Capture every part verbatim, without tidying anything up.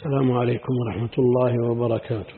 السلام عليكم ورحمة الله وبركاته.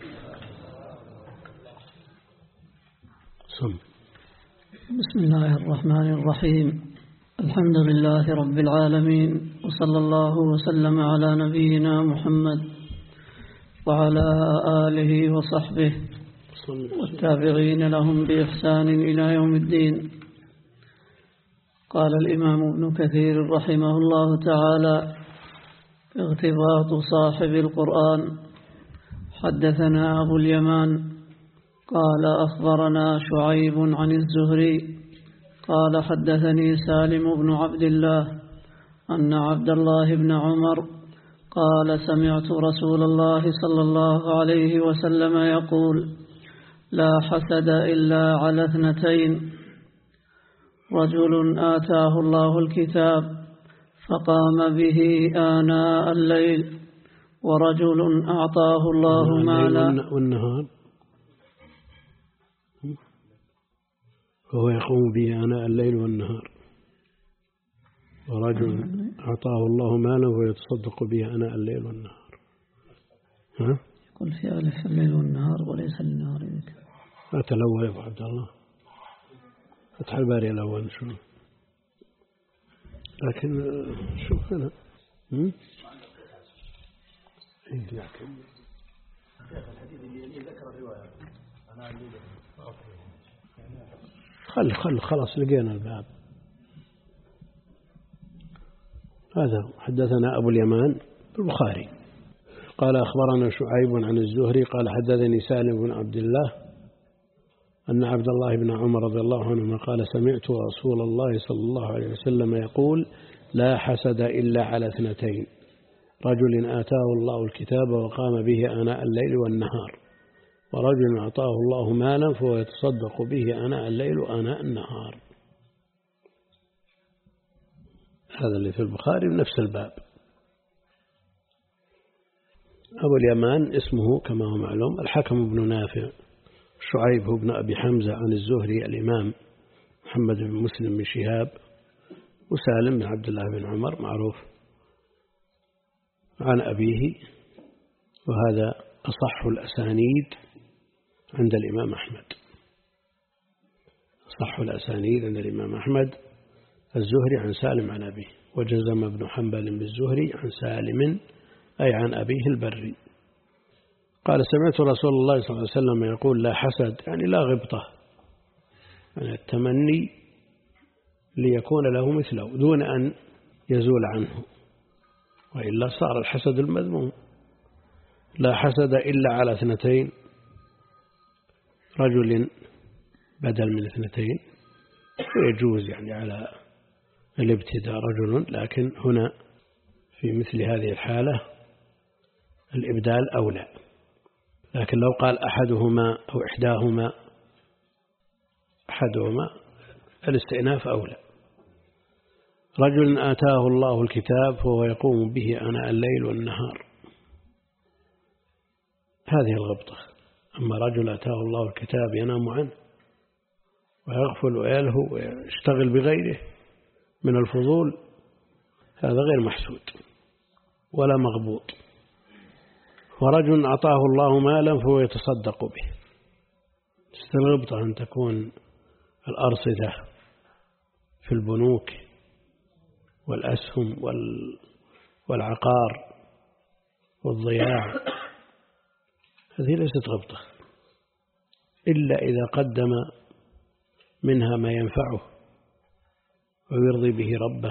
سم. بسم الله الرحمن الرحيم. الحمد لله رب العالمين، وصلى الله وسلم على نبينا محمد وعلى آله وصحبه والتابعين لهم بإحسان إلى يوم الدين. قال الإمام ابن كثير رحمه الله تعالى: اغتباط صاحب القرآن. حدثنا أبو اليمان قال أخبرنا شعيب عن الزهري قال حدثني سالم بن عبد الله أن عبد الله بن عمر قال: سمعت رسول الله صلى الله عليه وسلم يقول: لا حسد إلا على اثنتين: رجل آتاه الله الكتاب فقام به آناء الليل، ورجل أعطاه الله مالا. والنهار فهو يقوم به آناء الليل والنهار، ورجل أعطاه الله مالا ويتصدق به آناء الليل والنهار. ها؟ يقول في ألف الليل والنهار وليس النهار ذكر. فتح الأول يا أبو عبد الله، فتح الباري الأول شنو؟ لكن شوف هنا هم؟ إيه لكن خل خل خلاص لقينا الباب هذا. حدثنا أبو اليمان البخاري قال أخبرنا شعيب عن الزهري قال حدثني سالم بن عبد الله أن عبد الله بن عمر رضي الله عنهما قال: سمعت رسول الله صلى الله عليه وسلم يقول: لا حسد إلا على اثنتين: رجل آتاه الله الكتاب وقام به آناء الليل والنهار، ورجل أعطاه الله مالا فهو يتصدق به آناء الليل وآناء النهار. هذا اللي في البخاري بنفس الباب. أبو اليمان اسمه كما هو معلوم الحكم بن نافع، شعيب بن أبي حمزة عن الزهري الإمام محمد بن مسلم بن شهاب، وسالم بن عبد الله بن عمر معروف عن أبيه، وهذا أصح الأسانيد عند الإمام أحمد. أصح الأسانيد عند الإمام أحمد الزهري عن سالم عن أبيه، وجزم ابن حنبل بالزهري عن سالم أي عن أبيه البري. قال: سمعت رسول الله صلى الله عليه وسلم يقول: لا حسد، يعني لا غبطة، يعني التمني ليكون له مثله دون أن يزول عنه، وإلا صار الحسد المذموم. لا حسد إلا على اثنتين: رجل بدل من اثنتين، ويجوز يعني على الابتداء رجل، لكن هنا في مثل هذه الحالة الإبدال أولى. لكن لو قال أحدهما أو إحداهما أحدهما الاستئناف أولى. رجل آتاه الله الكتاب فهو يقوم به آناء الليل والنهار، هذه الغبطة. أما رجل آتاه الله الكتاب ينام عنه ويغفل ويلهو ويشتغل بغيره من الفضول، هذا غير محسود ولا مغبوط. ورجل أعطاه الله مالا فهو يتصدق به، استغبطة أن تكون الأرصدة في البنوك والأسهم والعقار والضياع، هذه ليست غبطة إلا إذا قدم منها ما ينفعه ويرضي به ربه،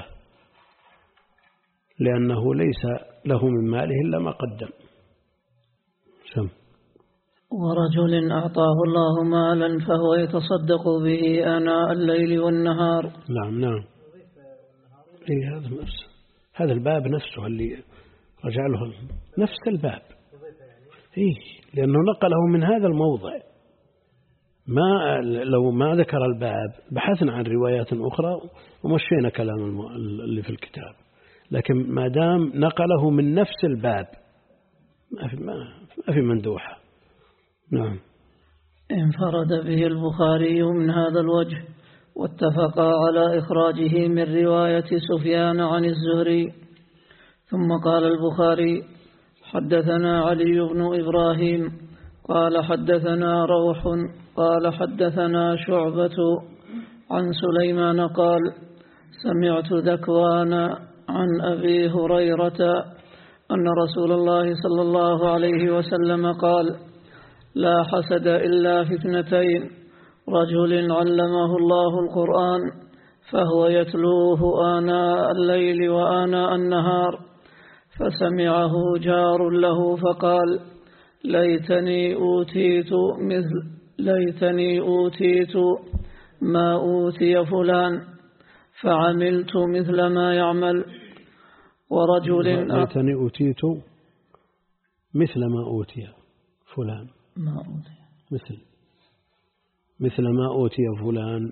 لأنه ليس له من ماله إلا ما قدم. سم. ورجل أعطاه الله مالا فهو يتصدق به آناء الليل والنهار. نعم نعم. إيه هذا نفسه، هذا الباب نفسه اللي رجع له نفس الباب. إيه لأنه نقله من هذا الموضع. ما لو ما ذكر الباب بحثنا عن روايات أخرى ومشينا كلام اللي في الكتاب، لكن ما دام نقله من نفس الباب ما في ما في مندوحة. نعم. انفرد به البخاري من هذا الوجه، واتفقا على إخراجه من رواية سفيان عن الزهري. ثم قال البخاري: حدثنا علي بن إبراهيم قال حدثنا روح قال حدثنا شعبة عن سليمان قال سمعت ذكوان عن أبي هريرة أن رسول الله صلى الله عليه وسلم قال لا حسد إلا في اثنتين رجل علمه الله القرآن فهو يتلوه آناء الليل وآناء النهار فسمعه جار له فقال ليتني أوتيت مثل ليتني أوتيت ما أوتي فلان فعملت مثل ما يعمل. ورجل ليتني أوتيت مثل ما أوتي فلان ما أوتي مثل مثل ما أوتي فلان.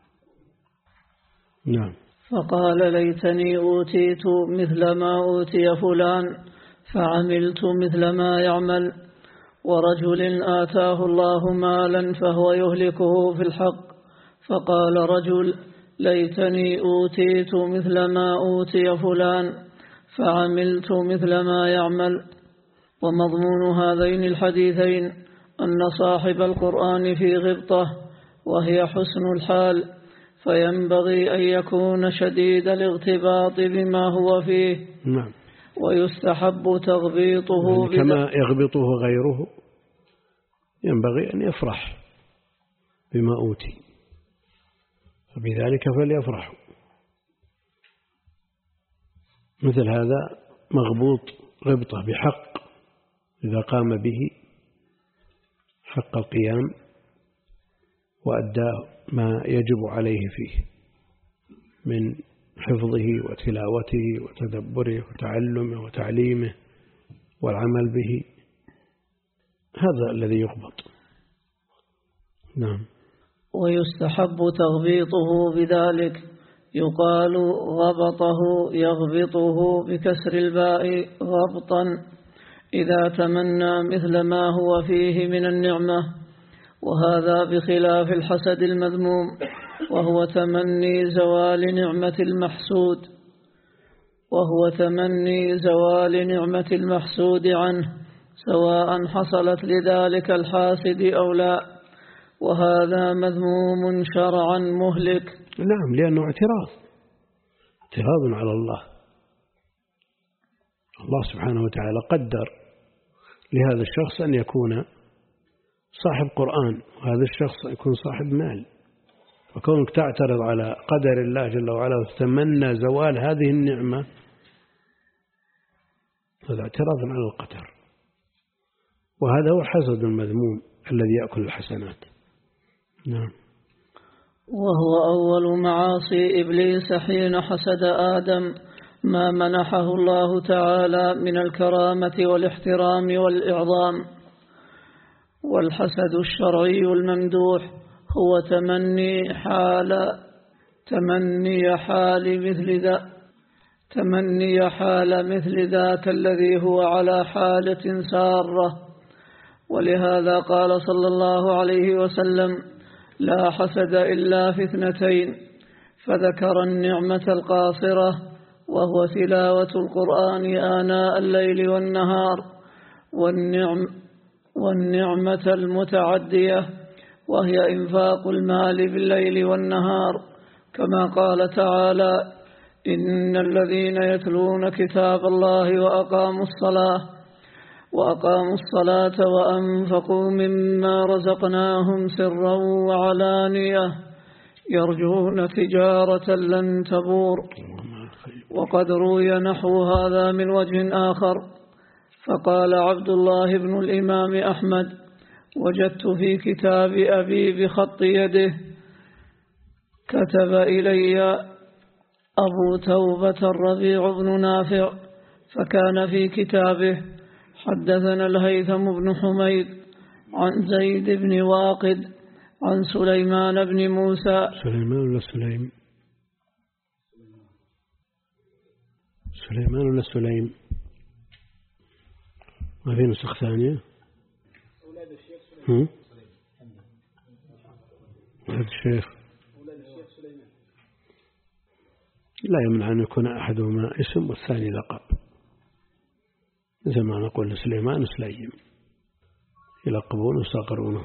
نعم. فقال ليتني أوتيت مثل ما أوتي فلان فعملت مثل ما يعمل. ورجل آتاه الله مالا فهو يهلكه في الحق فقال رجل ليتني أوتيت مثل ما أوتي فلان فعملت مثل ما يعمل. ومضمون هذين الحديثين أن صاحب القرآن في غبطة وهي حسن الحال، فينبغي أن يكون شديد الاغتباط بما هو فيه. نعم. ويستحب تغبيطه يعني كما يغبطه غيره ينبغي أن يفرح بما أوتي، فبذلك فليفرحوا. مثل هذا مغبوط غبطة بحق إذا قام به حق القيام وأدى ما يجب عليه فيه من حفظه وتلاوته وتدبره وتعلمه وتعليمه والعمل به، هذا الذي يغبط. نعم. ويستحب تغبيطه بذلك، يقال غبطه يغبطه بكسر الباء غبطا إذا تمنى مثل ما هو فيه من النعمة، وهذا بخلاف الحسد المذموم وهو تمني زوال نعمة المحسود وهو تمني زوال نعمة المحسود عنه سواء حصلت لذلك الحاسد أو لا، وهذا مذموم شرعا مهلك. نعم، لأنه اعتراض اعتراض على الله. الله سبحانه وتعالى قدر لهذا الشخص أن يكون صاحب قرآن وهذا الشخص يكون صاحب مال، وكونك تعترض على قدر الله جل وعلا وتتمنى زوال هذه النعمة هذا اعتراض على القدر، وهذا هو الحسد المذموم الذي يأكل الحسنات. نعم. وهو أول معاصي إبليس حين حسد آدم ما منحه الله تعالى من الكرامة والاحترام والإعظام. والحسد الشرعي الممدوح هو تمني حال تمني حال مثل ذا تمني حال مثل ذاك الذي هو على حالة سارة. ولهذا قال صلى الله عليه وسلم لا حسد إلا في اثنتين، فذكر النعمة القاصرة وهو تلاوة القرآن آناء الليل والنهار، والنعم والنعمة المتعدية وهي إنفاق المال بالليل والنهار، كما قال تعالى إن الذين يتلون كتاب الله وأقاموا الصلاة وأقاموا الصلاة وأنفقوا مما رزقناهم سرا وعلانية يرجون تجارة لن تبور. وقد روي نحو هذا من وجه آخر، فقال عبد الله بن الإمام أحمد وجدت في كتاب أبي بخط يده كتب إلي أبو توبة الربيع بن نافع، فكان في كتابه حدثنا الهيثم بن حميد عن زيد بن واقد عن سليمان بن موسى. سليمان ولا سليم؟ سليمان ولا سليم؟ ما في نسخ ثانية؟ هم؟ أولاد الشيخ لا يمنع أن يكون أحدهما اسم والثاني لقب، مثل ما نقول سليمان سليم يلقبون ويصغرونه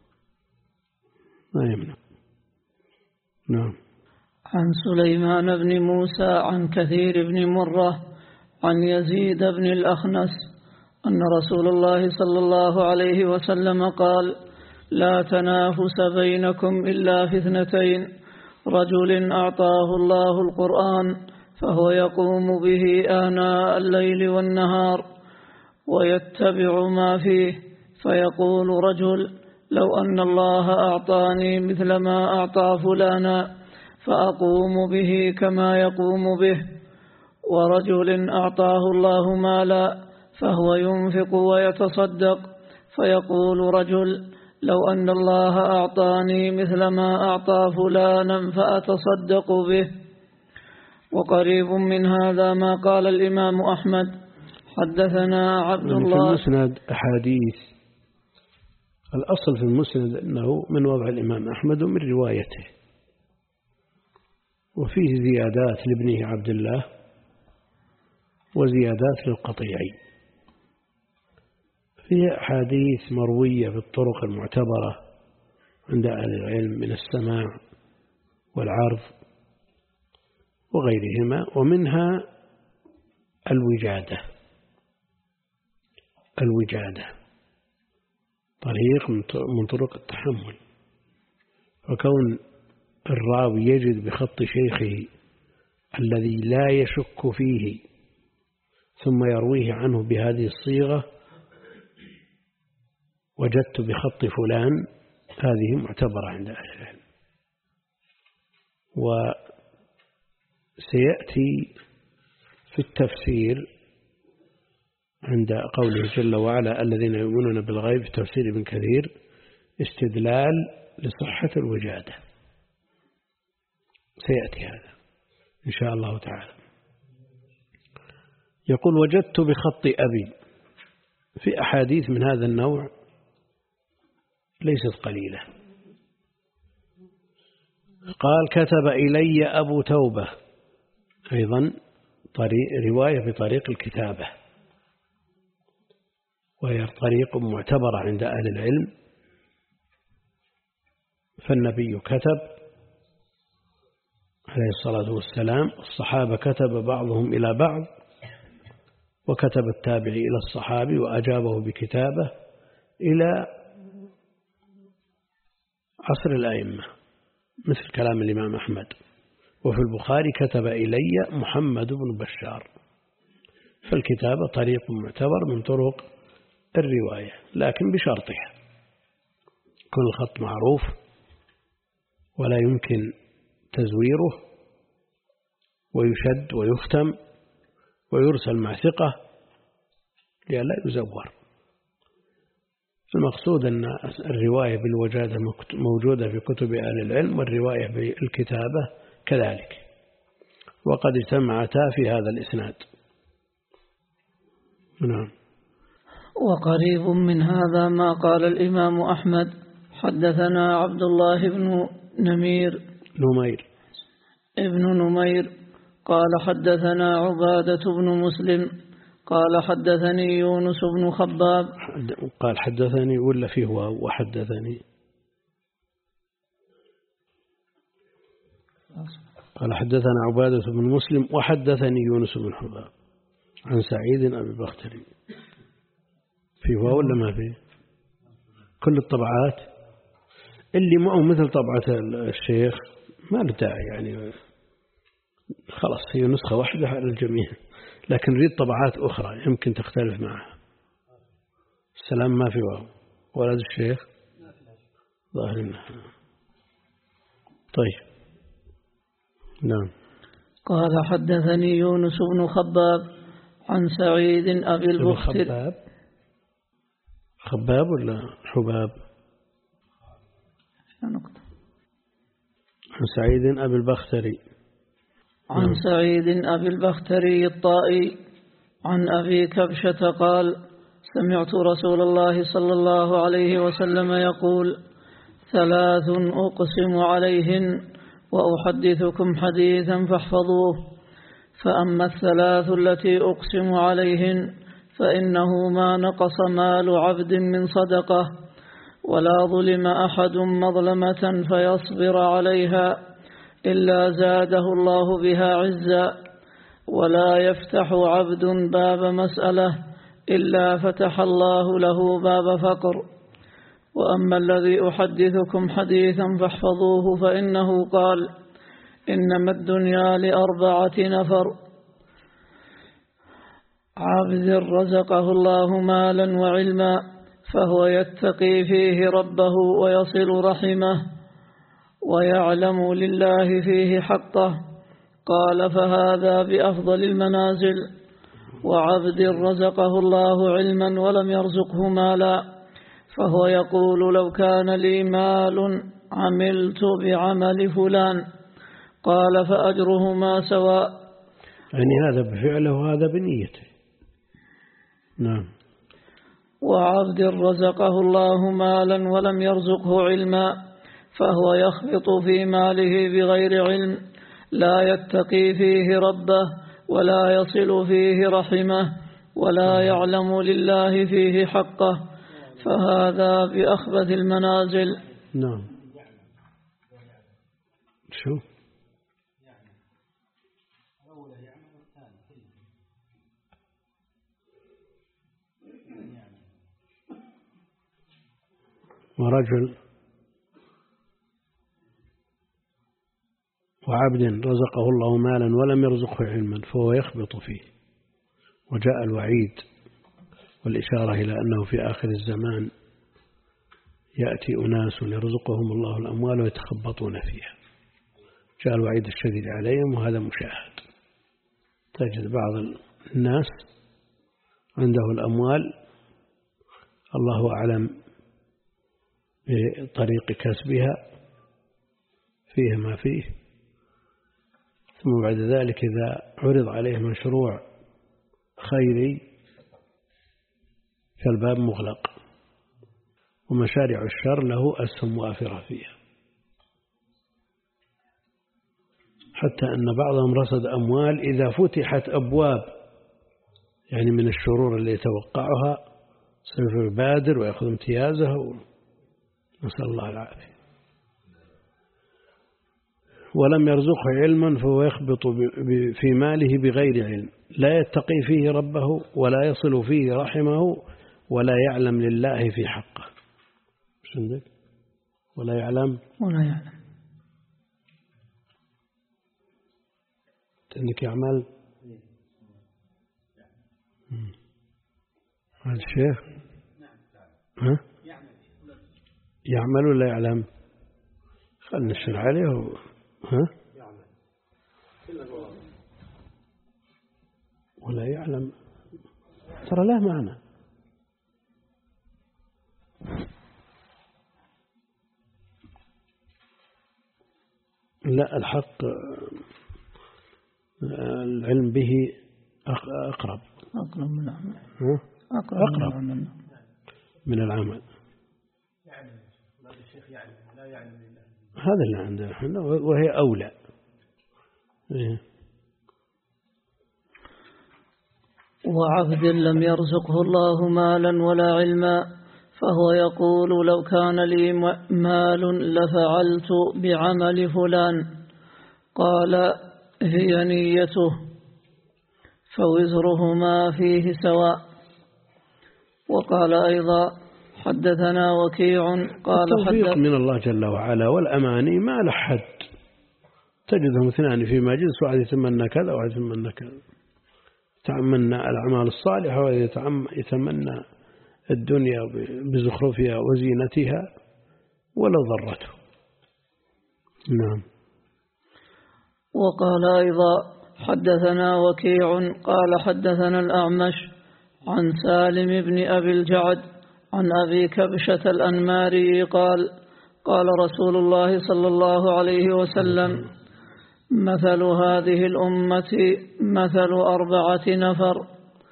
ما يمنع. نعم. عن سليمان بن موسى عن كثير بن مرة عن يزيد بن الأخنس أن رسول الله صلى الله عليه وسلم قال: لا تنافس بينكم إلا في اثنتين: رجل أعطاه الله القرآن فهو يقوم به آناء الليل والنهار ويتبع ما فيه، فيقول رجل: لو أن الله أعطاني مثل ما أعطى فلانا فأقوم به كما يقوم به. ورجل أعطاه الله مالا فهو ينفق ويتصدق، فيقول رجل: لو أن الله أعطاني مثل ما أعطى فلانا فأتصدق به. وقريب من هذا ما قال الإمام أحمد: حدثنا عبد الله. في المسند أحاديث، الأصل في المسند أنه من وضع الإمام أحمد ومن روايته، وفيه زيادات لابنه عبد الله وزيادات للقطيعي. فيه أحاديث مروية بالطرق المعتبرة عند أهل العلم من السماع والعرض وغيرهما، ومنها الوجادة. الوجادة طريق من طرق التحمل، وكون الراوي يجد بخط شيخه الذي لا يشك فيه ثم يرويه عنه بهذه الصيغة: وجدت بخط فلان، هذه معتبرة عند أهل العلم. وسيأتي في التفسير عند قوله جل وعلا: الذين يؤمنون بالغيب، في تفسير ابن كثير، استدلال لصحة الوجادة. سيأتي هذا إن شاء الله تعالى. يقول: وجدت بخط أبي. في أحاديث من هذا النوع ليست قليلة. قال: كتب إلي أبو توبة، أيضا طريق رواية بطريق الكتابة، وهي طريق معتبرة عند أهل العلم. فالنبي كتب عليه الصلاة والسلام، الصحابة كتب بعضهم إلى بعض، وكتب التابعي إلى الصحابي وأجابه بكتابة إلى عصر الأئمة، مثل كلام الإمام أحمد. وفي البخاري: كتب إلي محمد بن بشار. فالكتابة طريق معتبر من طرق الرواية، لكن بشرطها: يكون الخط معروف ولا يمكن تزويره، ويشد ويختم ويرسل مع ثقة لئلا يزور. المقصود أن الرواية بالوجادة موجودة في كتب أهل العلم، والرواية بالكتابة كذلك، وقد اجتمعتا في هذا الإسناد. نعم. وقريب من هذا ما قال الإمام أحمد: حدثنا عبد الله بن نمير نمير ابن نمير قال: حدثنا عبادة بن مسلم قال: حدثني يونس بن خباب. قال حدثني ولا فيه وحدثني؟ قال: حدثنا عبادة بن مسلم وحدثني يونس بن خباب عن سعيد أبي بختري. فيه ولا ما فيه؟ كل الطبعات اللي معه مثل طبعة الشيخ ما له داعي، يعني خلاص هي نسخة واحدة على الجميع، لكن نريد طبعات أخرى يمكن تختلف معها. السلام ما في واو. ولد الشيخ ظاهر إنها. طيب. نعم. قال: حدثني يونس بن خباب عن سعيد أبي البختري. خباب خباب ولا حباب؟ عن سعيد أبي البختري. عن نعم. سعيد أبي البختري الطائي عن أبي كبشة قال: سمعت رسول الله صلى الله عليه وسلم يقول: ثلاث أقسم عليهن وأحدثكم حديثا فاحفظوه. فأما الثلاث التي أقسم عليهن فإنه ما نقص مال عبد من صدقة، ولا ظلم أحد مظلمة فيصبر عليها إلا زاده الله بها عزا، ولا يفتح عبد باب مسألة إلا فتح الله له باب فقر. وأما الذي أحدثكم حديثا فاحفظوه، فإنه قال: إنما الدنيا لأربعة نفر: عبد رزقه الله مالا وعلما فهو يتقي فيه ربه ويصل رحمه ويعلم لله فيه حقه، قال: فهذا بأفضل المنازل. وعبد رزقه الله علما ولم يرزقه مالا فهو يقول: لو كان لي مال عملت بعمل فلان، قال: فأجرهما سواء. يعني هذا بفعله وهذا بنيته. نعم. وعبد رزقه الله مالا ولم يرزقه علما فهو يخبط في ماله بغير علم، لا يتقي فيه ربه ولا يصل فيه رحمه ولا يعلم لله فيه حقه، فهذا بأخبث المنازل. نعم. شو ورجل وعبد رزقه الله مالا ولم يرزقه علما فهو يخبط فيه. وجاء الوعيد والإشارة إلى أنه في آخر الزمان يأتي أناس يرزقهم الله الأموال ويتخبطون فيها. جاء الوعيد الشديد عليهم، وهذا مشاهد. تجد بعض الناس عنده الأموال الله أعلم بطريق كسبها فيه ما فيه، ثم بعد ذلك إذا عرض عليه مشروع خيري فالباب مغلق، ومشاريع الشر له أسهم وافرة فيها، حتى أن بعضهم رصد أموال إذا فتحت أبواب يعني من الشرور اللي يتوقعها سوف يبادر ويأخذ امتيازه، نسأل الله العافية. ولم يرزقه علما فهو يخبط في ماله بغير علم، لا يتقي فيه ربه ولا يصل فيه رحمه ولا يعلم لله في حقه. مش عندك؟ ولا يعلم ولا يعلم عندك أعمال هذا الشيخ ها؟ يعمل ولا يعلم؟ خلنا نشر عليه و... ها؟ ولا يعلم، ترى له معنى. لا، الحق العلم به أقرب أقرب من العمل. أقرب, أقرب من, من العمل. هذا اللي عندنا وهي أولى. وعبد لم يرزقه الله مالا ولا علما فهو يقول: لو كان لي مال لفعلت بعمل فلان، قال: هي نيته فوزرهما فيه سواء. وقال أيضا: حدثنا وكيع قال: التوفيق من الله جل وعلا والأماني ما لحد، تجدهم اثنان في مجلس، واحد يتمنى كذا وواحد يتمنى كذا، يتمنى الأعمال الصالحة ويتمنى الدنيا بزخرفها وزينتها ولا ضرته. نعم. وقال أيضا: حدثنا وكيع قال: حدثنا الأعمش عن سالم بن أبي الجعد عن أبي كبشة الأنماري قال: قال رسول الله صلى الله عليه وسلم: مثل هذه الأمة مثل أربعة نفر: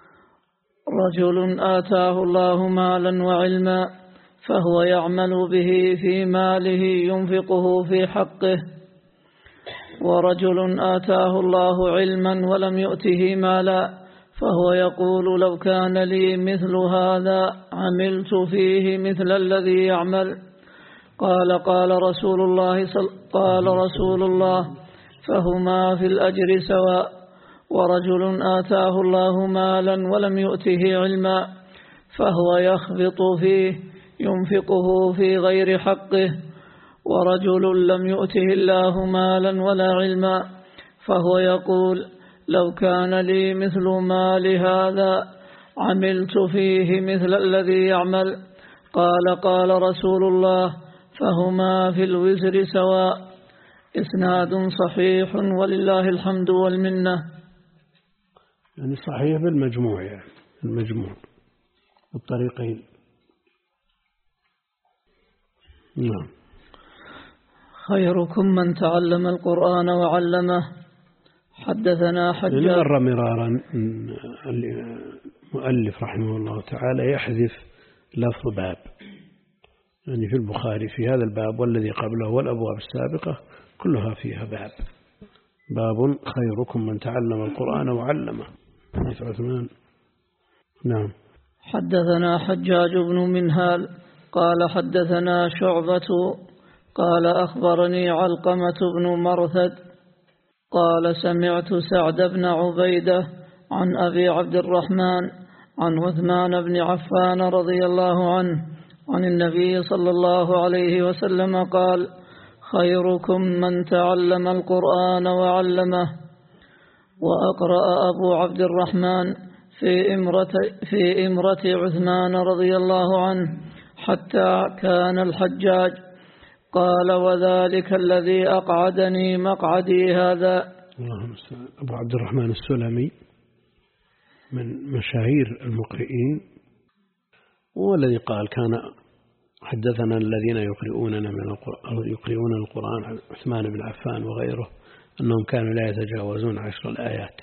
رجل آتاه الله مالا وعلما فهو يعمل به في ماله ينفقه في حقه، ورجل آتاه الله علما ولم يؤته مالا فهو يقول لو كان لي مثل هذا عملت فيه مثل الذي يعمل. قال قال رسول الله صل قال رسول الله فهما في الأجر سواء. ورجل آتاه الله مالا ولم يؤته علما فهو يخبط فيه ينفقه في غير حقه. ورجل لم يؤته الله مالا ولا علما فهو يقول لو كان لي مثل مال هذا عملت فيه مثل الذي يعمل. قال قال رسول الله فهما في الوزر سواء. إسناد صحيح ولله الحمد والمنة. يعني صحيح بالمجموع، يعني المجموع بالطريقين. نعم. خيركم من تعلم القرآن وعلمه. حدثنا حجاج. مر مرارا المؤلف رحمه الله تعالى يحذف لفظ باب، يعني في البخاري في هذا الباب والذي قبله والأبواب السابقة كلها فيها باب. باب خيركم من تعلم القرآن وعلمه. عثمان. نعم. حدثنا حجاج بن منهال قال حدثنا شعبة قال أخبرني علقمة بن مرثد قال سمعت سعد بن عبيدة عن أبي عبد الرحمن عن عثمان بن عفان رضي الله عنه عن النبي صلى الله عليه وسلم قال خيركم من تعلم القرآن وعلمه. وأقرأ أبو عبد الرحمن في إمرة, في إمرة عثمان رضي الله عنه حتى كان الحجاج. قال وذلك الذي أقعدني مقعدي هذا. اللهم استعان. أبو عبد الرحمن السلمي من مشاهير المقرئين، والذي قال كان حدثنا الذين يقرؤوننا من القرآن يقرؤون القرآن عن عثمان بن عفان وغيره أنهم كانوا لا يتجاوزون عشر الآيات.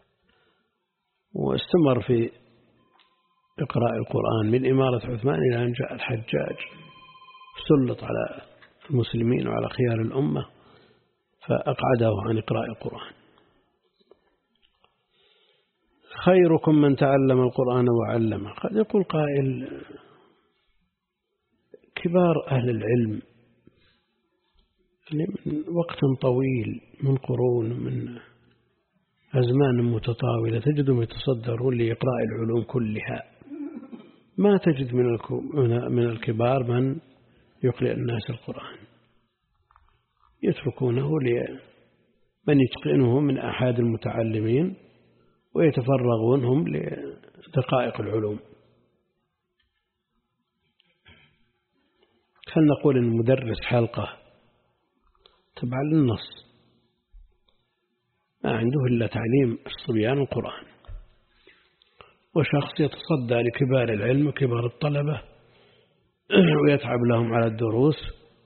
واستمر في إقراء القرآن من إمارة عثمان إلى أن جاء الحجاج سلط على المسلمين وعلى خيار الأمة فأقعده عن إقراء القرآن. خيركم من تعلم القرآن وعلمه. قد يقول قائل كبار أهل العلم من وقت طويل، من قرون، من أزمان متطاولة، تجدهم يتصدرون لإقراء العلوم كلها. ما تجد من الكبار من يقرأ الناس القرآن، يتركونه لمن يتقنه من أحد المتعلمين ويتفرغون هم لدقائق العلوم. فلنقول أن مدرس حلقة تبع للنص ما عنده إلا تعليم الصبيان القرآن، وشخص يتصدى لكبار العلم وكبار الطلبة ويتعب لهم على الدروس،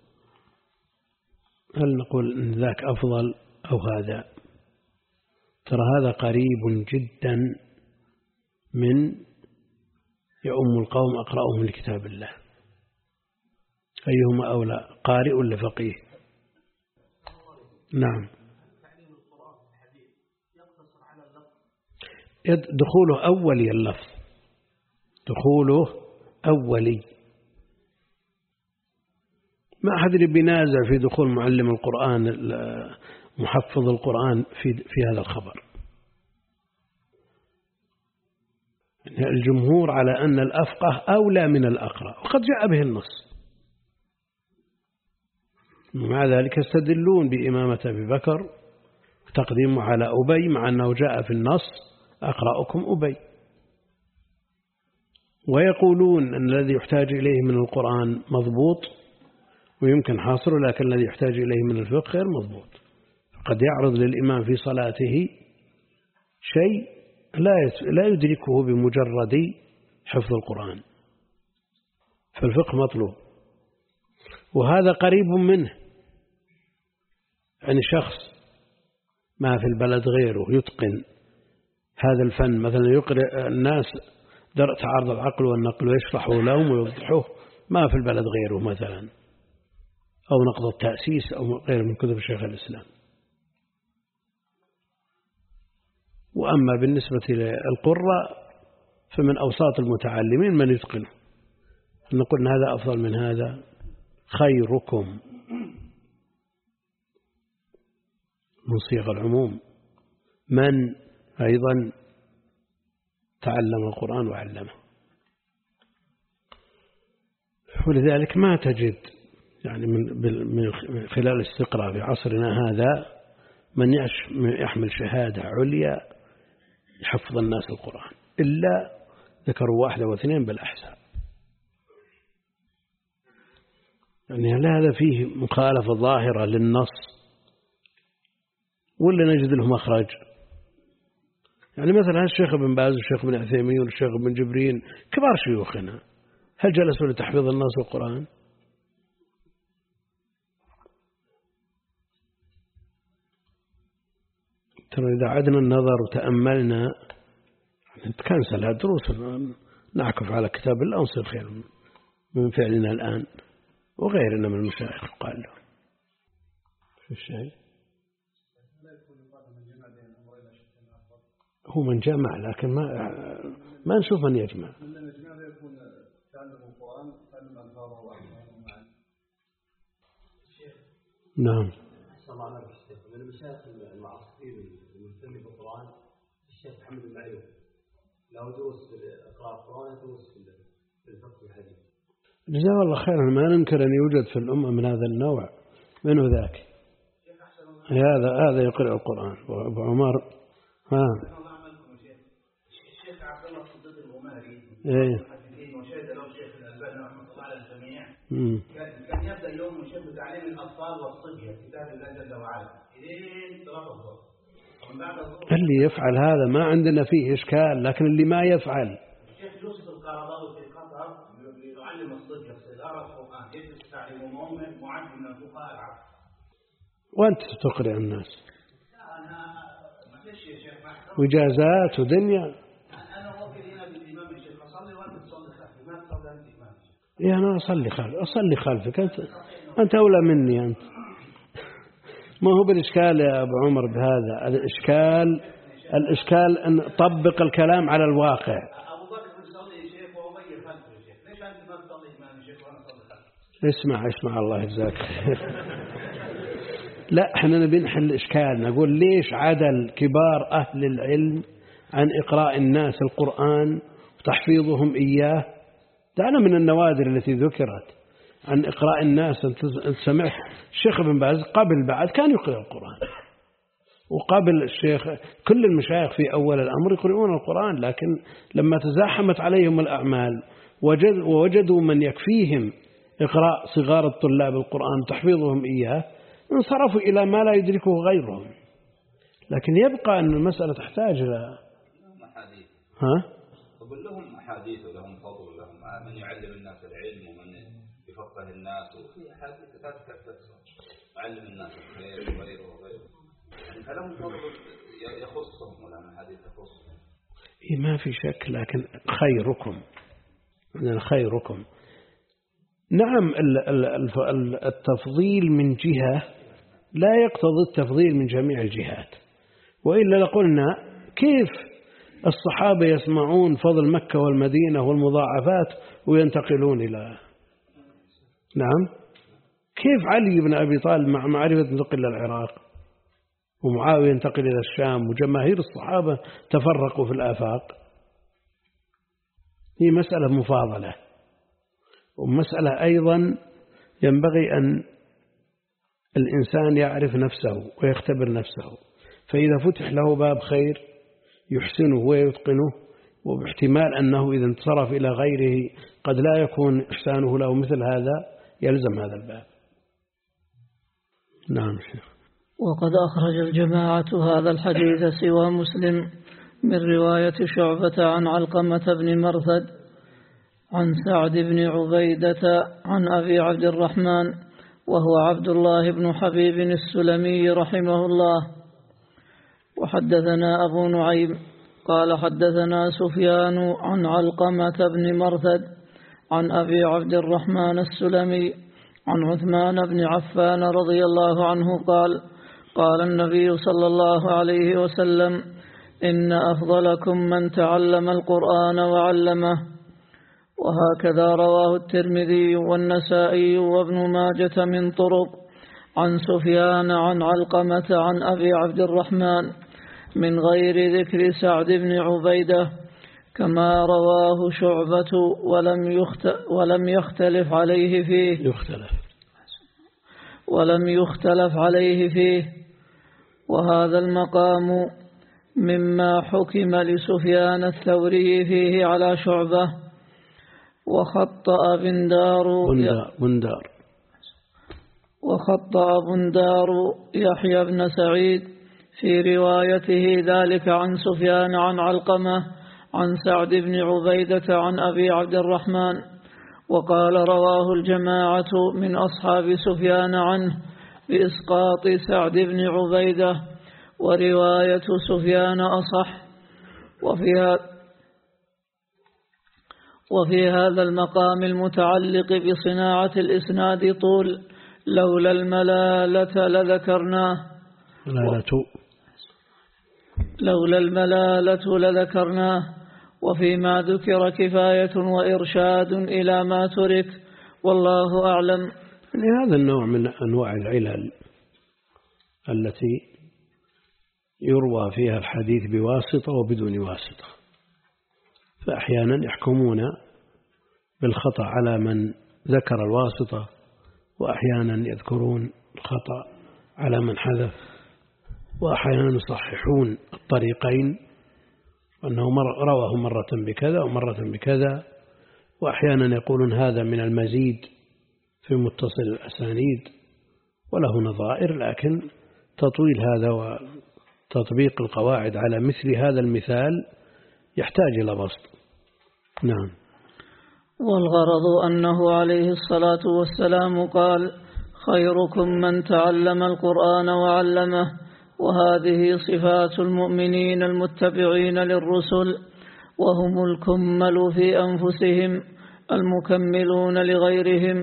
هل نقول أن ذاك أفضل أو هذا؟ ترى هذا قريب جدا من يؤم القوم أقرأهم لكتاب الله. أيهما أولى، قارئ ولا فقيه؟ نعم. دخوله أولي اللفظ، دخوله أولي. ما أحد بينازع في دخول معلم القرآن محفظ القرآن في في هذا الخبر. الجمهور على أن الأفقه أولى من الأقرأ، وقد جاء به النص. ومع ذلك يستدلون بإمامة أبي بكر تقديمه على أبي، مع أنه جاء في النص أقرأكم أبي. ويقولون أن الذي يحتاج إليه من القرآن مضبوط ويمكن حاصره، لكن الذي يحتاج إليه من الفقه غير مضبوط. قد يعرض للإمام في صلاته شيء لا يدركه بمجرد حفظ القرآن، فالفقه مطلوب. وهذا قريب منه، يعني شخص ما في البلد غيره يتقن هذا الفن، مثلا يقرأ الناس درء تعارض العقل والنقل ويشرحه لهم ويوضحوه، ما في البلد غيره مثلا، أو نقض التأسيس أو غير من كتب شيخ الإسلام. وأما بالنسبة للقراء فمن أوساط المتعلمين من يتقنه. نقول هذا أفضل من هذا. خيركم من صيغ العموم من أيضا تعلم القرآن وعلمه. ولذلك ما تجد يعني من خلال الاستقراء في عصرنا هذا من يحمل شهادة عليا يحفظ الناس القرآن، إلا ذكروا واحدة واثنين بالأحساء. يعني هذا فيه مخالفة ظاهرة للنص، ولا نجد له مخرج؟ يعني مثلا الشيخ ابن باز والشيخ ابن عثيمين والشيخ ابن جبرين كبار شيوخنا، هل جلسوا لتحفيظ الناس القرآن؟ ترى إذا عدنا النظر وتأملنا نتكنسل هذه الدروس، نعكف على كتاب الله ونصير خير من فعلنا الآن وغيرنا من المشايخ. قال له شو الشيء هو من جمع، لكن ما ما نشوف من يجمع. نعم. من المشايخ المعاصرين المهتمين بالقرآن الشيخ محمد المعيوف، له دروس بالإقراء القرآن ودروس في الفقه والحديث. جزاه الله خيرا. ما ننكر أن يوجد في الأمة من هذا النوع، منه ذاك هذا هذا يقرأ القرآن. وأبو عمر ها الشيخ عبد الله الصديق الغماري إيه وشهد له الشيخ الألباني رحمه الله على الجميع. كان يبدأ يوم يشد تعليم الأطفال والصبية كتاب الله جل وعلا إلين صلاة الظهر. اللي يفعل هذا ما عندنا فيه إشكال، لكن اللي ما يفعل الشيخ يوسف القرضاوي في قطر يعلم الصبية صغار القرآن، يدرس تعليمهم معد من الفقهاء العرب. وأنت تقرأ الناس وإجازات ودنيا. أنا وكل هنا بالإمام الشيخ أصلي وأنت تصلي خلفي، ما تصلي أنت إمام الشيخ. إيه أنا أصلي خلف أصلي خلفك، أنت أنت أولى مني أنت. ما هو بالإشكال يا أبو عمر بهذا الإشكال، الإشكال أن طبق الكلام على الواقع. أبو بكر يصلي يا شيخ وأبي خلفه يا شيخ، ليش أنت ما تصلي إمام الشيخ وأنا أصلي خلفه؟ اسمع اسمع الله يجزاك. لا احنا نبي نحل الإشكال، نقول ليش عدل كبار أهل العلم عن إقراء الناس القرآن وتحفيظهم إياه؟ دعنا من النوادر التي ذكرت عن إقراء الناس. أنت سمعت الشيخ ابن باز قبل بعد كان يقرأ القرآن، وقبل الشيخ كل المشايخ في أول الأمر يقرؤون القرآن، لكن لما تزاحمت عليهم الأعمال وجد ووجدوا من يكفيهم إقراء صغار الطلاب القرآن وتحفيظهم إياه انصرفوا إلى ما لا يدركه غيرهم. لكن يبقى أن المسألة تحتاج إلى ها؟ أقول لهم أحاديث ولهم فضل ولهم من يعلم الناس العلم ومن يفقه الناس، وفي أحاديث تذكر معلم الناس الخير وغيره وغيره، يعني فلهم فضل يخصهم ولا أحاديث تخصهم. إيه ما في شك، لكن خيركم يعني خيركم. نعم التفضيل من جهة لا يقتضي التفضيل من جميع الجهات، وإلا لقلنا كيف الصحابة يسمعون فضل مكة والمدينة والمضاعفات وينتقلون إلى نعم كيف علي بن أبي طالب مع معرفة ينتقل إلى العراق، ومعاوية ينتقل إلى الشام، وجماهير الصحابة تفرقوا في الآفاق؟ هي مسألة مفاضلة، ومسألة أيضا ينبغي أن الإنسان يعرف نفسه ويختبر نفسه، فإذا فتح له باب خير يحسنه ويتقنه، وباحتمال أنه إذا انصرف إلى غيره قد لا يكون إحسانه له مثل هذا، يلزم هذا الباب. نعم شيخ. وقد أخرج الجماعة هذا الحديث سوى مسلم من رواية شعبة عن علقمة بن مرثد عن سعد بن عبيدة عن أبي عبد الرحمن وهو عبد الله بن حبيب السلمي رحمه الله. وحدثنا أبو نعيم قال حدثنا سفيان عن علقمة بن مرثد عن أبي عبد الرحمن السلمي عن عثمان بن عفان رضي الله عنه قال قال النبي صلى الله عليه وسلم إن أفضلكم من تعلم القرآن وعلمه. وهكذا رواه الترمذي والنسائي وابن ماجة من طرق عن سفيان عن علقمة عن أبي عبد الرحمن من غير ذكر سعد بن عبيدة كما رواه شعبة ولم ولم يختلف عليه فيه يختلف ولم يختلف عليه فيه. وهذا المقام مما حكم لسفيان الثوري فيه على شعبة. وخطأ بندار بندار وخطأ بندار يحيى بن سعيد في روايته ذلك عن سفيان عن علقمة عن سعد بن عبيدة عن أبي عبد الرحمن، وقال رواه الجماعة من أصحاب سفيان عنه بإسقاط سعد بن عبيدة، ورواية سفيان أصح. وفي وفي هذا المقام المتعلق بصناعة الإسناد طول لولا الملالة لذكرناه لولا الملالة لذكرناه وفيما ذكر كفاية وإرشاد إلى ما ترك، والله أعلم. لهذا النوع من أنواع العلل التي يروى فيها الحديث بواسطة وبدون واسطة، فأحيانا يحكمون بالخطأ على من ذكر الواسطة، وأحيانا يذكرون الخطأ على من حذف، وأحيانا يصححون الطريقين وأنه رواه مرة بكذا ومرة بكذا، وأحيانا يقولون هذا من المزيد في متصل الأسانيد وله نظائر، لكن تطويل هذا وتطبيق القواعد على مثل هذا المثال يحتاج إلى بسط. نعم. والغرض أنه عليه الصلاة والسلام قال: خيركم من تعلم القرآن وعلمه، وهذه صفات المؤمنين المتبعين للرسل، وهم الكمل في أنفسهم المكملون لغيرهم،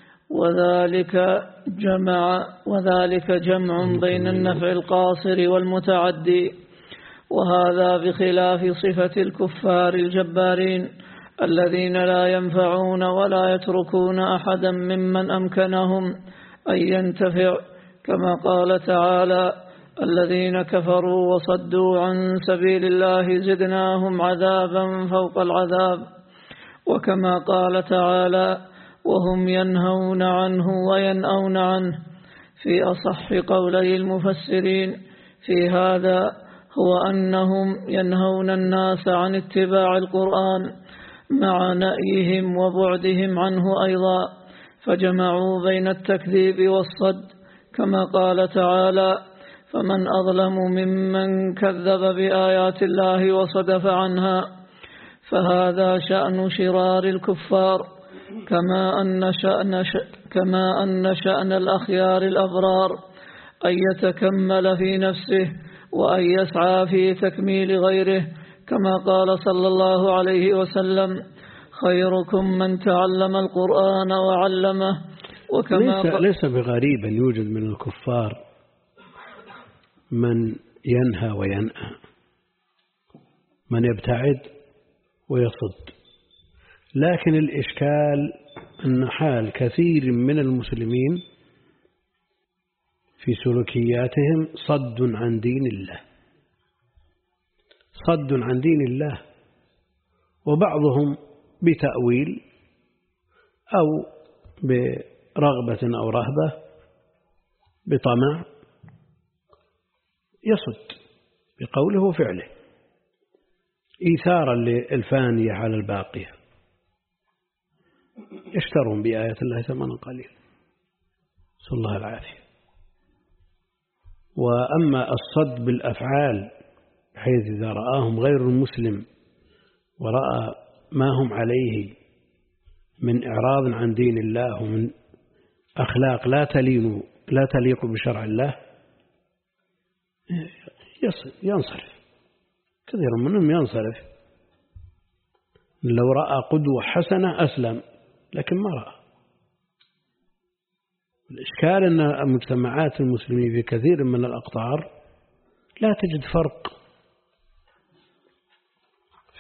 وذلك جمع وذلك جمع بين النفع القاصر والمتعدي، وهذا بخلاف صفة الكفار الجبارين الذين لا ينفعون ولا يتركون أحدا ممن أمكنهم أن ينتفع، كما قال تعالى: الذين كفروا وصدوا عن سبيل الله زدناهم عذابا فوق العذاب، وكما قال تعالى: وهم ينهون عنه وينأون عنه. في أصح قولي المفسرين في هذا هو أنهم ينهون الناس عن اتباع القرآن مع نأيهم وبعدهم عنه أيضا، فجمعوا بين التكذيب والصد، كما قال تعالى: فمن أظلم ممن كذب بآيات الله وصدف عنها. فهذا شأن شرار الكفار، كما أن شأن, كما أن شأن الأخيار الأبرار أن يتكمل في نفسه وأن يسعى في تكميل غيره، كما قال صلى الله عليه وسلم: خيركم من تعلم القرآن وعلمه. وكما ليس, ليس بغريب أن يوجد من الكفار من ينهى وينأى، من يبتعد ويصد، لكن الإشكال أن حال كثير من المسلمين في سلوكياتهم صد عن دين الله، صد عن دين الله، وبعضهم بتأويل أو برغبة أو رهبة بطمع يصد بقوله وفعله إيثارا للفانية على الباقية، يشترون بآيات الله ثمنا قليلا، نسأل الله العافية. وأما الصد بالأفعال بحيث إذا رآهم غير المسلم ورأى ما هم عليه من إعراض عن دين الله ومن أخلاق لا تلين لا تليق بشرع الله ينصرف، كثير منهم ينصرف. لو رأى قدوة حسنة أسلم، لكن ما رأى. الإشكال أن مجتمعات المسلمين في كثير من الأقطار لا تجد فرق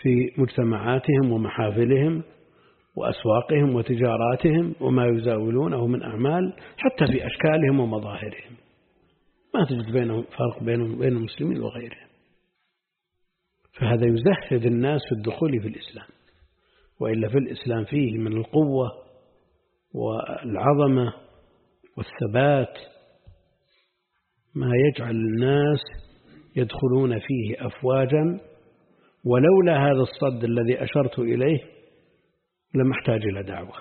في مجتمعاتهم ومحافلهم وأسواقهم وتجاراتهم وما يزاولونه من أعمال، حتى في أشكالهم ومظاهرهم، ما تجد بينهم فرق بينهم بين المسلمين وغيرهم. فهذا يزهد الناس في الدخول في الإسلام، وإلا في الإسلام فيه من القوة والعظمة والثبات ما يجعل الناس يدخلون فيه أفواجا، ولولا هذا الصد الذي أشرت إليه لم احتاج إلى دعوة،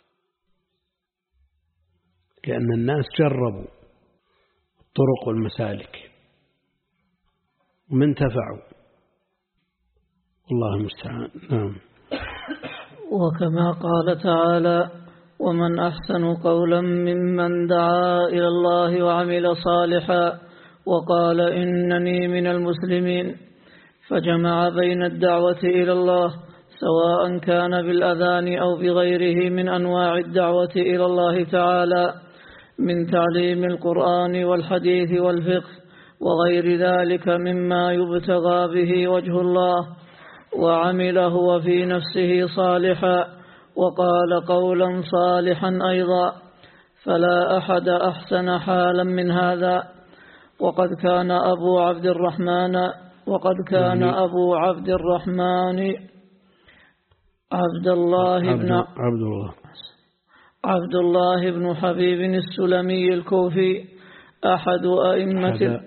لأن الناس جربوا الطرق والمسالك ومن تفعوا، والله المستعان. نعم. وكما قال تعالى: ومن أحسن قولا ممن دعا إلى الله وعمل صالحا وقال إنني من المسلمين، فجمع بين الدعوة إلى الله سواء كان بالأذان أو بغيره من أنواع الدعوة إلى الله تعالى من تعليم القرآن والحديث والفقه وغير ذلك مما يبتغى به وجه الله، وعمل هو في نفسه صالحا وقال قولا صالحا أيضا، فلا أحد أحسن حالا من هذا. وقد كان أبو عبد الرحمن وقد كان أبو عبد الرحمن عبد الله بن عبد الله عبد الله بن حبيب السلمي الكوفي أحد أئمة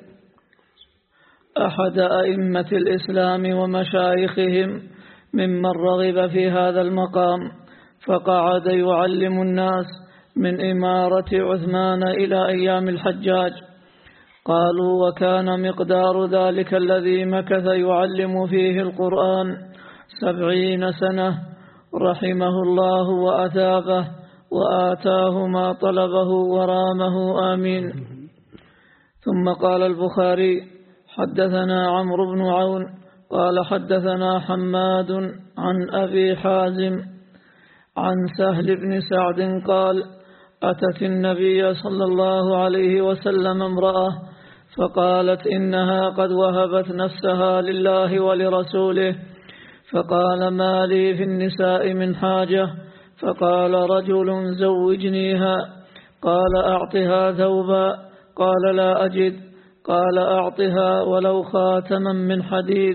أحد أئمة الإسلام ومشايخهم ممن رغب في هذا المقام، فقعد يعلم الناس من إمارة عثمان إلى أيام الحجاج. قالوا: وكان مقدار ذلك الذي مكث يعلم فيه القرآن سبعين سنة، رحمه الله وأثابه وآتاه ما طلبه ورامه، آمين. ثم قال البخاري: حدثنا عمرو بن عون قال حدثنا حماد عن أبي حازم عن سهل بن سعد قال: أتت النبي صلى الله عليه وسلم امرأة فقالت إنها قد وهبت نفسها لله ولرسوله، فقال: ما لي في النساء من حاجة؟ فقال رجل: زوجنيها. قال: أعطها ثوبا. قال: لا أجد. قال: أعطها ولو خاتما من حديد.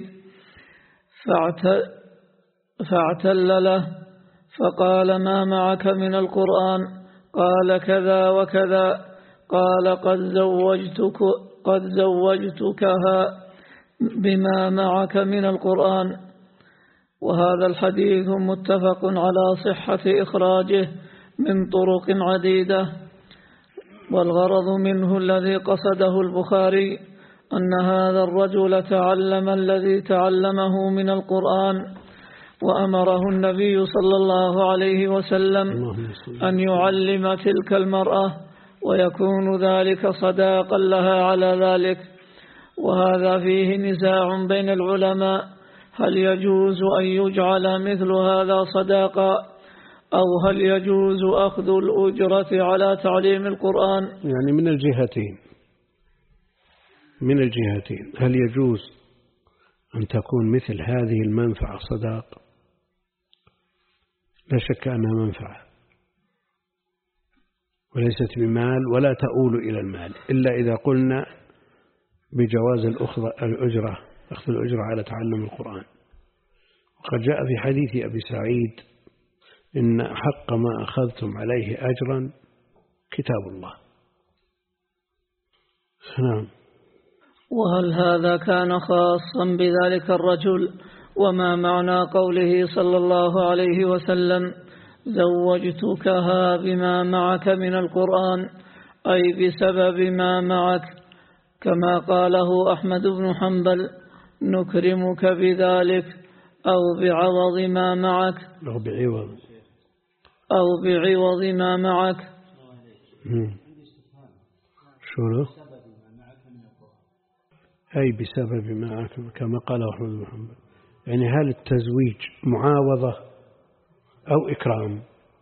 فاعتل له، فقال: ما معك من القرآن؟ قال: كذا وكذا. قال: قد زوجتك قد زوجتكها بما معك من القرآن. وهذا الحديث متفق على صحة إخراجه من طرق عديدة، والغرض منه الذي قصده البخاري أن هذا الرجل تعلم الذي تعلمه من القرآن، وأمره النبي صلى الله عليه وسلم أن يعلم تلك المرأة، ويكون ذلك صداقا لها على ذلك. وهذا فيه نزاع بين العلماء: هل يجوز أن يجعل مثل هذا صداقا، أو هل يجوز أخذ الأجرة على تعليم القرآن؟ يعني من الجهتين من الجهتين هل يجوز أن تكون مثل هذه المنفعة صداق؟ لا شك أنها منفعة وليست بمال ولا تؤول إلى المال، إلا إذا قلنا بجواز الأجرة أخذ الأجرة على تعلم القرآن. وقد جاء في حديث أبي سعيد: إن حق ما أخذتم عليه أجرا كتاب الله. نعم. وهل هذا كان خاصا بذلك الرجل؟ وما معنى قوله صلى الله عليه وسلم: زوجتكها بما معك من القرآن، أي بسبب ما معك، كما قاله أحمد بن حنبل: نكرمك بذلك، أو بعوض ما معك، أو بعوض أو بعوض ما معك. شو له؟ أي بسبب ما معك، كما قاله أحمد بن حنبل. يعني هل التزويج معاوضة أو إكرام؟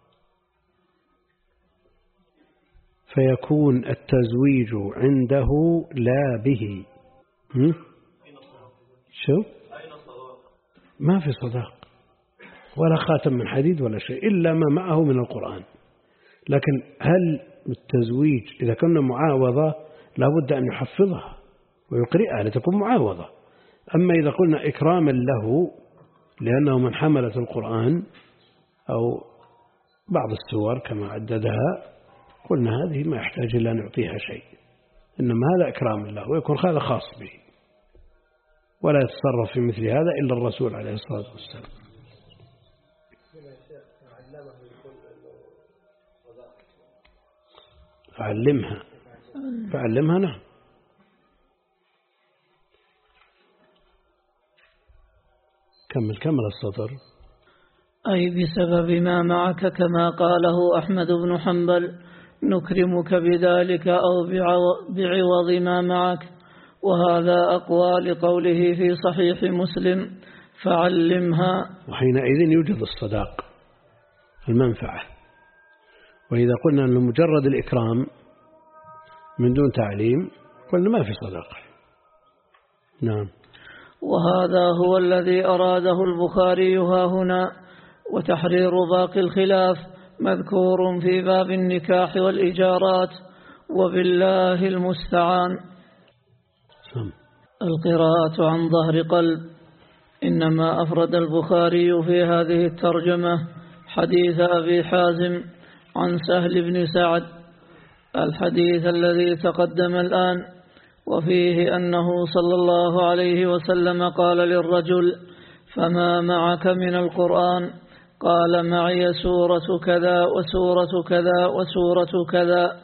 فيكون التزويج عنده لا به. شو؟ ما في صداق ولا خاتم من حديد ولا شيء إلا ما معه من القرآن. لكن هل التزويج إذا كنا معاوضة لابد أن يحفظها ويقرئها لتكون معاوضة. أما إذا قلنا إكراما له لأنه من حملة القرآن أو بعض السور كما عددها قلنا هذه ما يحتاج إلا أن نعطيها شيء، إنما هذا إكرام له ويكون هذا خاص به، ولا يتصرف في مثل هذا إلا الرسول عليه الصلاة والسلام. فعلمها فعلمها نعم. كمل كمل السطر. أي بسبب ما معك كما قاله أحمد بن حنبل نكرمك بذلك أو بعوض ما معك، وهذا أقوى لقوله في صحيح مسلم فعلمها. وحينئذ يوجد الصداق المنفعة. وإذا قلنا أنه مجرد الإكرام من دون تعليم قلنا ما في صداقة. نعم. وهذا هو الذي أراده البخاري ها هنا، وتحرير باقي الخلاف مذكور في باب النكاح والإجارات، وبالله المستعان. سم. القراءة عن ظهر قلب. إنما أفرد البخاري في هذه الترجمة حديث أبي حازم عن سهل بن سعد الحديث الذي تقدم الآن، وفيه أنه صلى الله عليه وسلم قال للرجل فما معك من القرآن؟ قال معي سورة كذا وسورة كذا وسورة كذا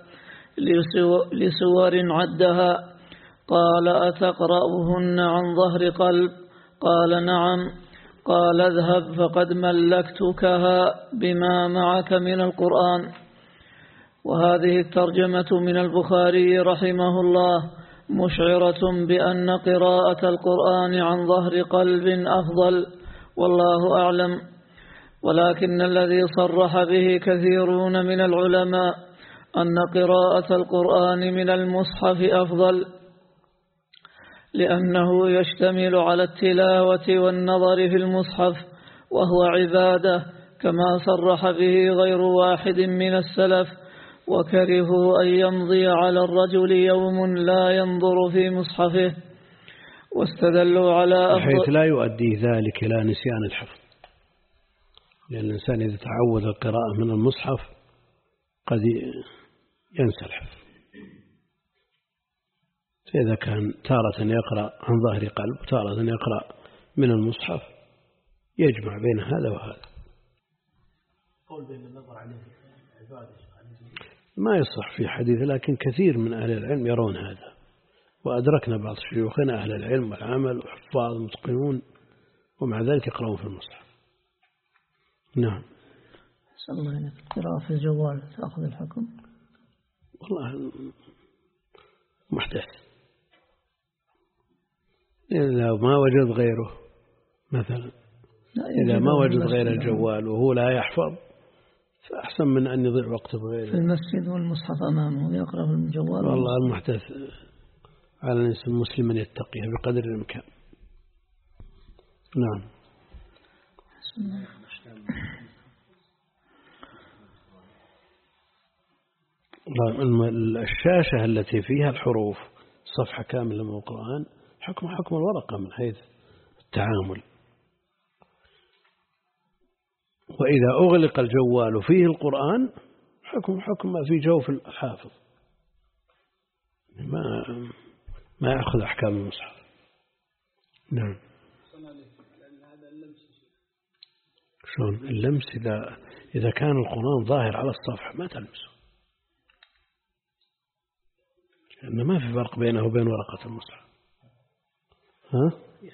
لسور عدها. قال أتقرأهن عن ظهر قلب؟ قال نعم. قال اذهب فقد ملكتكها بما معك من القرآن. وهذه الترجمة من البخاري رحمه الله مشعرة بأن قراءة القرآن عن ظهر قلب أفضل، والله أعلم. ولكن الذي صرح به كثيرون من العلماء أن قراءة القرآن من المصحف أفضل، لأنه يشتمل على التلاوة والنظر في المصحف، وهو عبادة كما صرح به غير واحد من السلف، وكرهوا أن يمضي على الرجل يوم لا ينظر في مصحفه، واستدلوا على بحيث لا يؤدي ذلك إلى نسيان الحفظ، لأن الإنسان إذا تعود القراءة من المصحف قد ينسى الحفظ. فإذا كان تارة يقرأ عن ظهر قلب وتارة يقرأ من المصحف يجمع بين هذا وهذا. قول بين النظر عليه عبادة ما يصح في حديث، لكن كثير من أهل العلم يرون هذا، وأدركنا بعض شيوخنا أهل العلم والعمل وحفاظ متقنون ومع ذلك يقرأون في المصحف. نعم. صلى الله عليه وسلم. قراءة في الجوال تأخذ الحكم؟ والله محدث، إذا ما وجد غيره مثلا، إذا ما وجد غير الجوال وهو لا يحفظ فأحسن من أن يضيع وقته بغيره. في المسجد والمصحف أمامه يقرأ في الجوال. والله المحدث على الإنسان المسلم أن يتقيه بقدر الإمكان. نعم. الشاشة التي فيها الحروف صفحة كاملة من القرآن حكم حكم الورقة من حيث التعامل. وإذا أغلق الجوال فيه القرآن حكم حكم ما في جوف الحافظ، ما ما يأخذ أحكام المصحف. نعم. شلون اللمس؟ إذا إذا كان القرآن ظاهر على الصفحة ما تلمسه، لأن ما في فرق بينه وبين ورقة المصحف. ها؟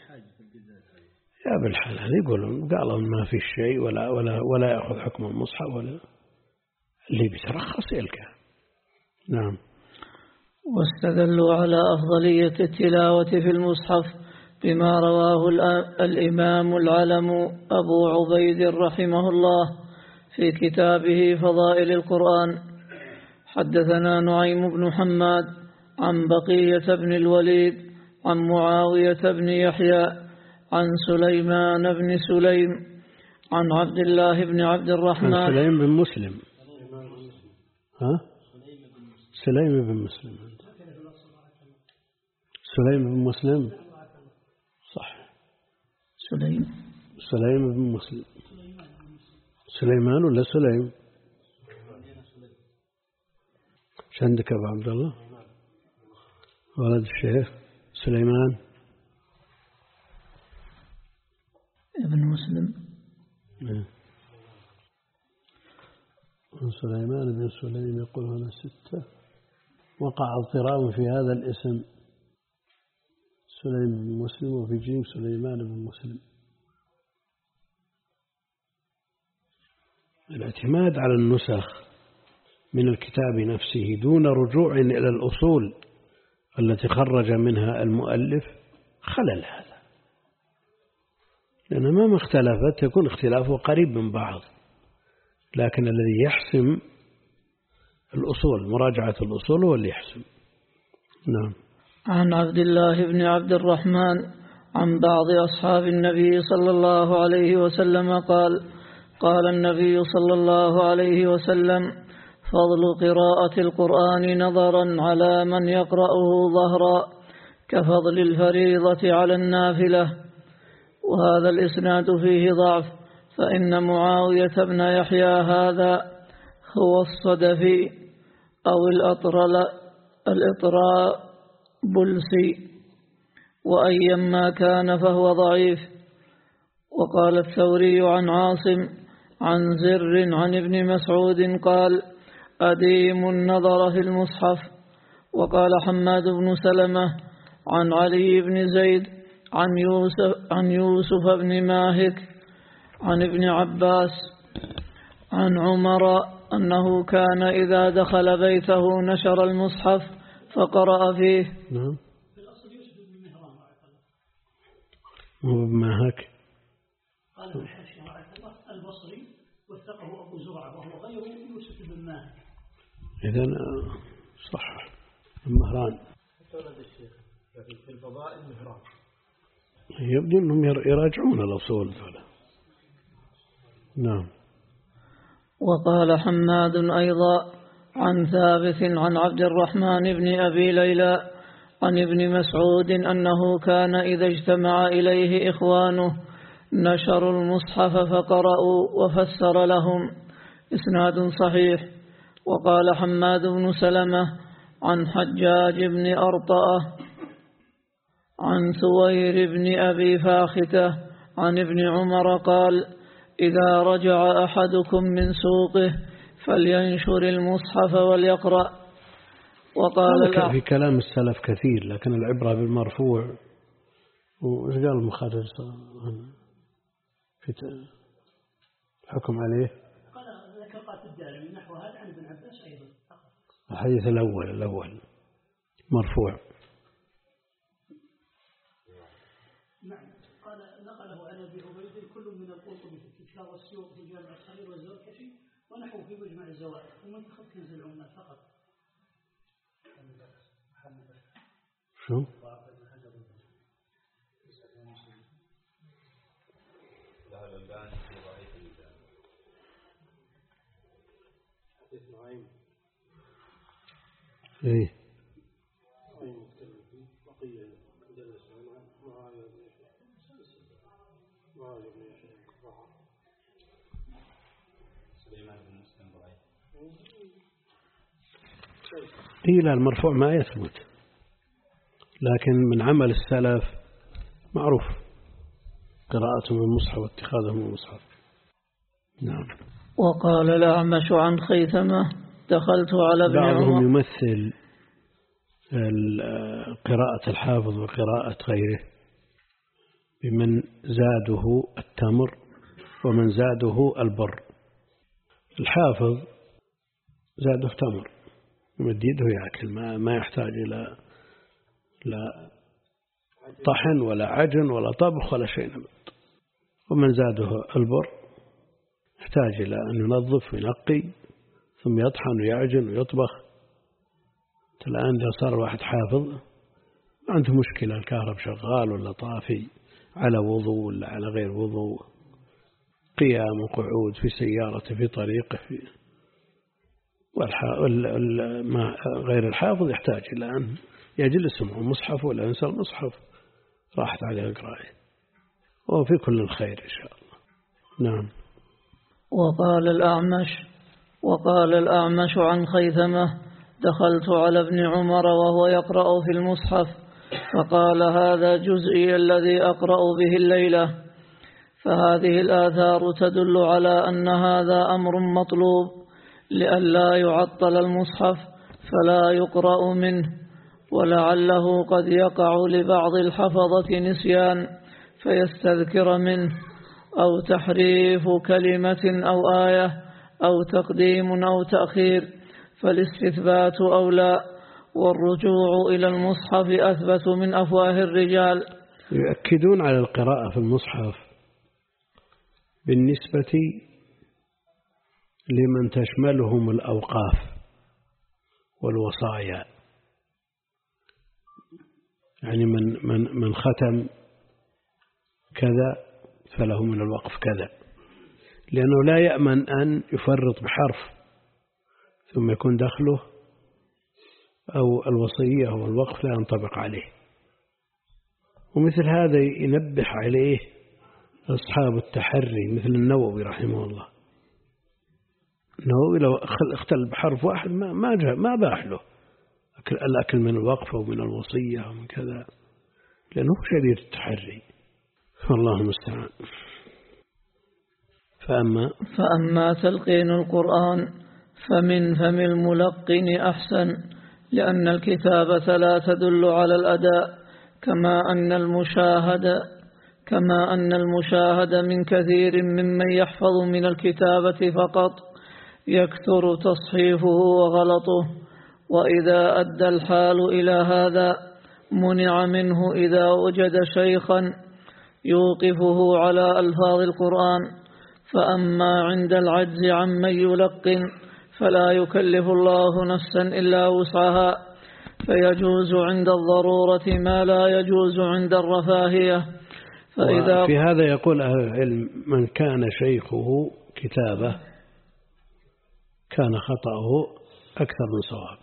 يا بالحلال يقولون قالوا ما في شيء ولا ولا ولا يأخذ حكم المصحف، ولا اللي بيترخص يلقى. نعم. واستدلوا على أفضلية التلاوة في المصحف بما رواه الإمام العلم أبو عبيد رحمه الله في كتابه فضائل القرآن. حدثنا نعيم بن حماد عن بقية بن الوليد عن معاوية بن يحيى عن سليمان بن سليم عن عبد الله بن عبد الرحمن. عن سليم بن مسلم. ها؟ سليم بن مسلم. سليم بن مسلم صح. سليم سليم بن مسلم. سليمان ولا سليم؟ ايش عندك يا أبو عبد الله؟ ولد الشيخ سليمان ابن مسلم. سليمان بن سليم يقول هنا ستة. وقع اضطراب في هذا الاسم سليم بن مسلم، وفي جيم سليمان بن مسلم. الاعتماد على النسخ من الكتاب نفسه دون رجوع إلى الأصول التي خرج منها المؤلف خلل هذا، لأن ما اختلفت يكون اختلافه قريب من بعض، لكن الذي يحسم الأصول مراجعة الأصول هو اللي يحسم. نعم. عن عبد الله بن عبد الرحمن عن بعض أصحاب النبي صلى الله عليه وسلم قال: قال النبي صلى الله عليه وسلم: فضل قراءة القرآن نظرا على من يقرأه ظهرا كفضل الفريضة على النافلة. وهذا الإسناد فيه ضعف، فإن معاوية بن يحيى هذا هو الصدفي أو الإطرابلسي، وأيما كان فهو ضعيف. وقال الثوري عن عاصم عن زر عن ابن مسعود قال: أديم النظر في المصحف. وقال حماد بن سلمة عن علي بن زيد عن يوسف, عن يوسف بن ماهك عن ابن عباس عن عمر أنه كان إذا دخل بيته نشر المصحف فقرأ فيه. نعم. هو بماهك قال في الحاشية البصري وثقه أبو زرعة وهو غير يوسف بن ماهك. إذن صح. المهران في الفضائل مهران. يبدو أنهم يراجعون الأصول ذولا. نعم. وقال حماد أيضا عن ثابت عن عبد الرحمن بن أبي ليلى عن ابن مسعود أنه كان إذا اجتمع إليه إخوانه نشروا المصحف فقرأوا وفسر لهم. إسناد صحيح. وقال حماد بن سلمة عن حجاج بن أرطأة عن ثوير بن أبي فاختة عن ابن عمر قال: إذا رجع أحدكم من سوقه فلينشر المصحف وليقرأ. وقال في كلام السلف كثير، لكن العبرة بالمرفوع. وإيش قال المخرج في الحكم عليه؟ قال ذكر قاتل الدارمي نحو هذا عن ابن عباس أيضا. الحديث الأول الأول مرفوع. نعم. قال نقله عن أبي عبيد كل من القرطبي في كتاب السيوط في جامع الصغير والزركشي ونحو في مجمع الزوائد ومنتخب كنز العمال فقط. شو؟ ايه إلى المرفوع ما يثبت، لكن من عمل السلف معروف قراءتهم المصحف واتخاذهم المصحف. نعم. وقال الأعمش عن خيثمة: دخلت على ابن عمر. بعضهم يمثل قراءة الحافظ وقراءة غيره بمن زاده التمر ومن زاده البر. الحافظ زاده تمر يمديده يأكل، ما ما يحتاج إلى لا طحن ولا عجن ولا طبخ ولا شيء نبت. ومن زاده البر يحتاج إلى أن ينظف وينقي ثم يطحن ويعجن ويطبخ. الآن إذا صار واحد حافظ ما عنده مشكلة، الكهرب شغال ولا طافي على وضوء ولا على غير وضوء، قيام وقعود في سيارته في طريقه في ما غير الحافظ يحتاج إلى أن يجلس معه مصحف ولا ينسى المصحف راحت عليه القراءة، وفي كل الخير إن شاء الله. نعم. وقال الأعمش وقال الأعمش عن خيثمة: دخلت على ابن عمر وهو يقرأ في المصحف فقال: هذا جزئي الذي أقرأ به الليلة. فهذه الآثار تدل على أن هذا أمر مطلوب لئلا يعطل المصحف فلا يقرأ منه، ولعله قد يقع لبعض الحفظة نسيان فيستذكر منه، أو تحريف كلمة أو آية، أو تقديم أو تأخير، فالاستثبات أولى، والرجوع إلى المصحف أثبت من أفواه الرجال. يؤكدون على القراءة في المصحف بالنسبة لمن تشملهم الأوقاف والوصايا، يعني من من من ختم كذا فله من الوقف كذا، لأنه لا يأمن أن يفرط بحرف ثم يكون دخله أو الوصية أو الوقف لا ينطبق عليه. ومثل هذا ينبه عليه أصحاب التحري مثل النووي رحمه الله. النووي لو اختل بحرف واحد ما ما جاء ما باح له الأكل من الوقف أو من الوصية أو من كذا، لأنه شديد التحري. فالله المستعان. فأما فأما تلقين القرآن فمن فم الملقن أحسن، لأن الكتابة لا تدل على الأداء، كما أن المشاهد كما أن المشاهد من كثير ممن يحفظ من الكتابة فقط يكثر تصحيفه وغلطه، وإذا أدى الحال إلى هذا منع منه إذا وجد شيخا يوقفه على ألفاظ القرآن. فأما عند العجز عمن يلقن فلا يكلف الله نفسا إلا وسعها، فيجوز عند الضرورة ما لا يجوز عند الرفاهية. فإذا في هذا يقول أهل العلم: من كان شيخه كتابة كان خطأه أكثر من صواب.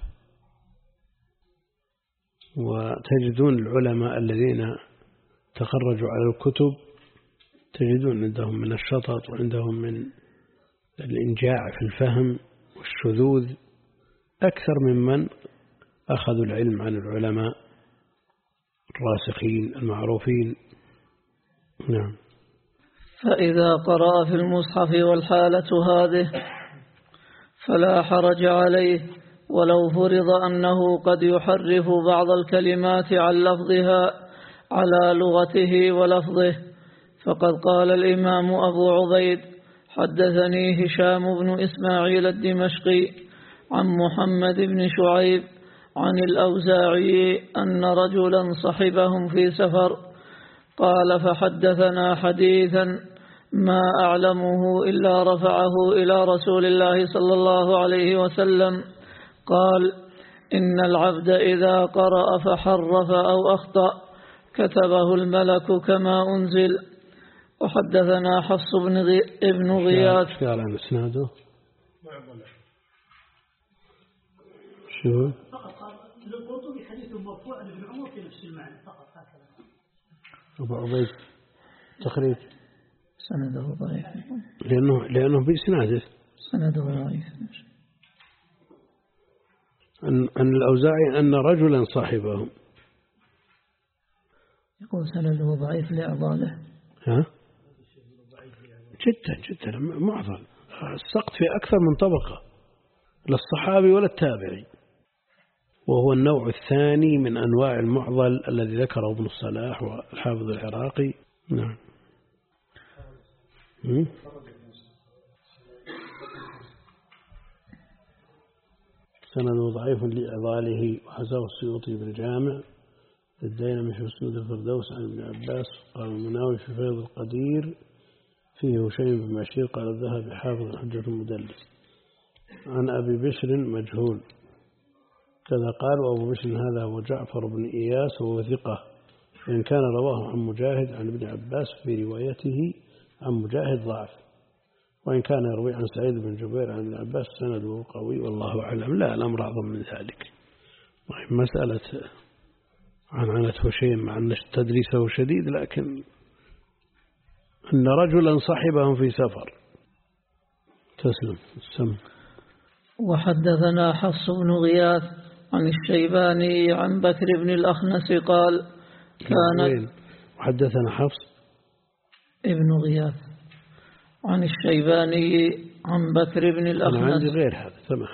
وتجدون العلماء الذين تخرجوا على الكتب تجدون عندهم من الشطط وعندهم من الإنجاع في الفهم والشذوذ أكثر ممن أخذوا العلم عن العلماء الراسخين المعروفين. نعم. فإذا قرأ في المصحف والحالة هذه فلا حرج عليه، ولو فرض أنه قد يحرف بعض الكلمات عن لفظها على لغته ولفظه. فقد قال الإمام أبو عبيد: حدثني هشام بن إسماعيل الدمشقي عن محمد بن شعيب عن الأوزاعي أن رجلا صحبهم في سفر، قال: فحدثنا حديثا ما أعلمه إلا رفعه إلى رسول الله صلى الله عليه وسلم، قال: إن العبد إذا قرأ فحرف أو أخطأ كتبه الملك كما أنزل. وحدثنا حفص بن غي... ابن غياث. قال عن اسناده شو؟ فقط قال للقرطبي حديث مرفوع عن ابن عمر في نفس المعنى فقط هكذا. أبو عبيد تخريج سنده ضعيف، لأنه لأنه بإسناده سنده ضعيف. أن أن الأوزاعي أن رجلا صاحبهم. يقول سنده ضعيف لإعضاله. ها؟ جدا جدا معضل، السقط في أكثر من طبقة، لا الصحابي ولا التابعي، وهو النوع الثاني من أنواع المعضل الذي ذكره ابن الصلاح والحافظ العراقي. نعم. سنده ضعيف لإعضاله، وحسبه السيوطي بالجامع الدينمي في مسند الفردوس عن ابن عباس. قال المناوي في فيض القدير فيه شيء بن بشير قال الذهبي حافظ الحجة المدلس. عن أبي بشر مجهول كذا قال، وأبو بشر هذا هو جعفر بن إياس وهو ثقة إن كان رواه عن مجاهد عن ابن عباس في روايته عن مجاهد ضعف، وإن كان يروي عن سعيد بن جبير عن ابن عباس سنده قوي والله أعلم. لا، الأمر أعظم من ذلك. مسألة عنعنته شيء مع أن تدريسه شديد، لكن أن رجلا صحبهم في سفر. تسلم السم. وحدثنا حفص بن غياث عن الشيباني عن بكر بن الأخنس قال كان وحدثنا حفص ابن غياث عن الشيباني عن بكر بن الأخنس. أنا عندي غير هذا تمام.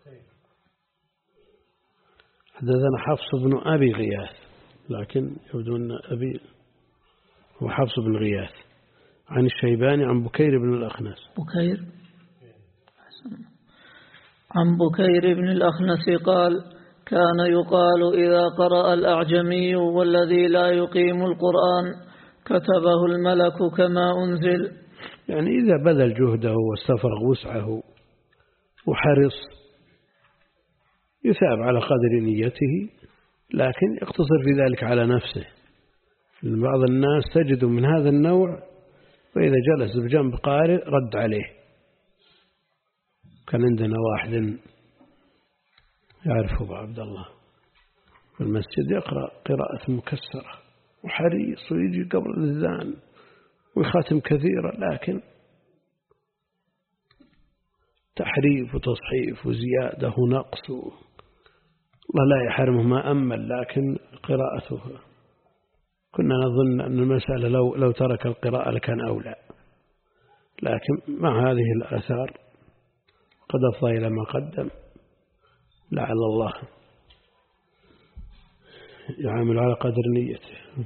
حدثنا حفص بن أبي غياث، لكن يبدو أن أبي هو حفص بن غياث عن الشيباني عن بكير بن الأخنس. بكير عن بكير بن الأخنس قال كان يقال إذا قرأ الأعجمي والذي لا يقيم القرآن كتبه الملك كما أنزل. يعني إذا بذل جهده واستفرغ وسعه وحرص يثاب على قدر نيته، لكن يقتصر في ذلك على نفسه. بعض الناس تجد من هذا النوع، وإذا جلس بجنب قارئ رد عليه. كان عندنا واحد يعرفه أبو عبد الله في المسجد يقرأ قراءة مكسرة وحريص ويجي قبل الأذان ويخاتم كثيرا، لكن تحريف وتصحيف وزيادة ونقص، الله لا يحرمه ما أمل، لكن قراءته كنا نظن أن المسألة لو, لو ترك القراءة لكان أولى، لكن مع هذه الآثار قد أفضى إلى ما قدم. لعل الله يعامل على قدر نيته.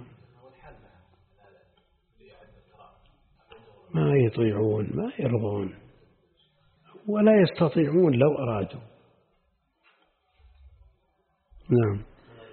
ما يطيعون ما يرضون ولا يستطيعون لو أرادوا. نعم.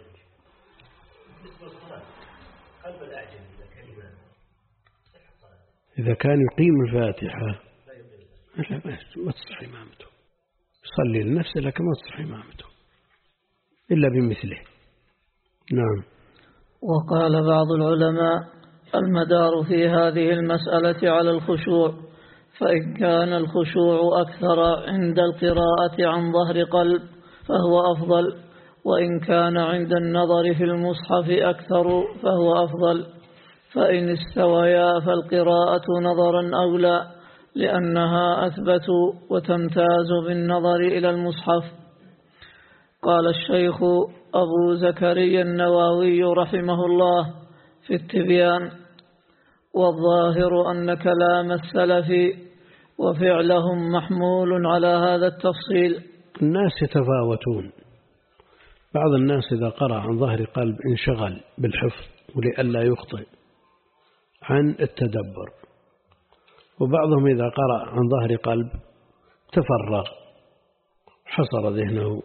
إذا كان يقيم الفاتحة لا ما تصح إمامته، يصلي لنفسه لكن ما تصح إمامته إلا بمثله. نعم. وقال بعض العلماء المدار في هذه المسألة على الخشوع، فإن كان الخشوع أكثر عند القراءة عن ظهر قلب فهو أفضل، وإن كان عند النظر في المصحف أكثر فهو أفضل، فإن استويا فالقراءة نظرا أولى لأنها أثبت وتمتاز بالنظر إلى المصحف. قال الشيخ أبو زكريا النووي رحمه الله في التبيان: والظاهر أن كلام السلف وفعلهم محمول على هذا التفصيل. الناس يتفاوتون، بعض الناس إذا قرأ عن ظهر قلب انشغل بالحفظ ولئلا يخطئ عن التدبر، وبعضهم إذا قرأ عن ظهر قلب تفرغ حصر ذهنه،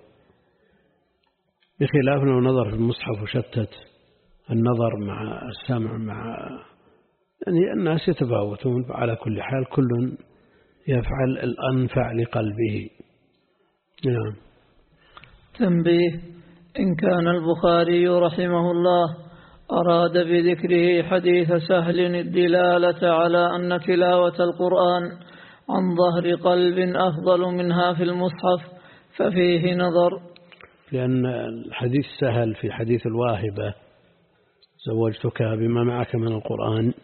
بخلاف لو نظر في المصحف وشتت النظر مع السمع مع يعني الناس يتفاوتون. على كل حال كل يفعل الأنفع لقلبه. نعم. تنبيه: إن كان البخاري رحمه الله أراد بذكره حديث سهل الدلالة على أن تلاوة القرآن عن ظهر قلب أفضل منها في المصحف ففيه نظر، لأن الحديث سهل في حديث الواهبة زوجتك بما معك من القرآن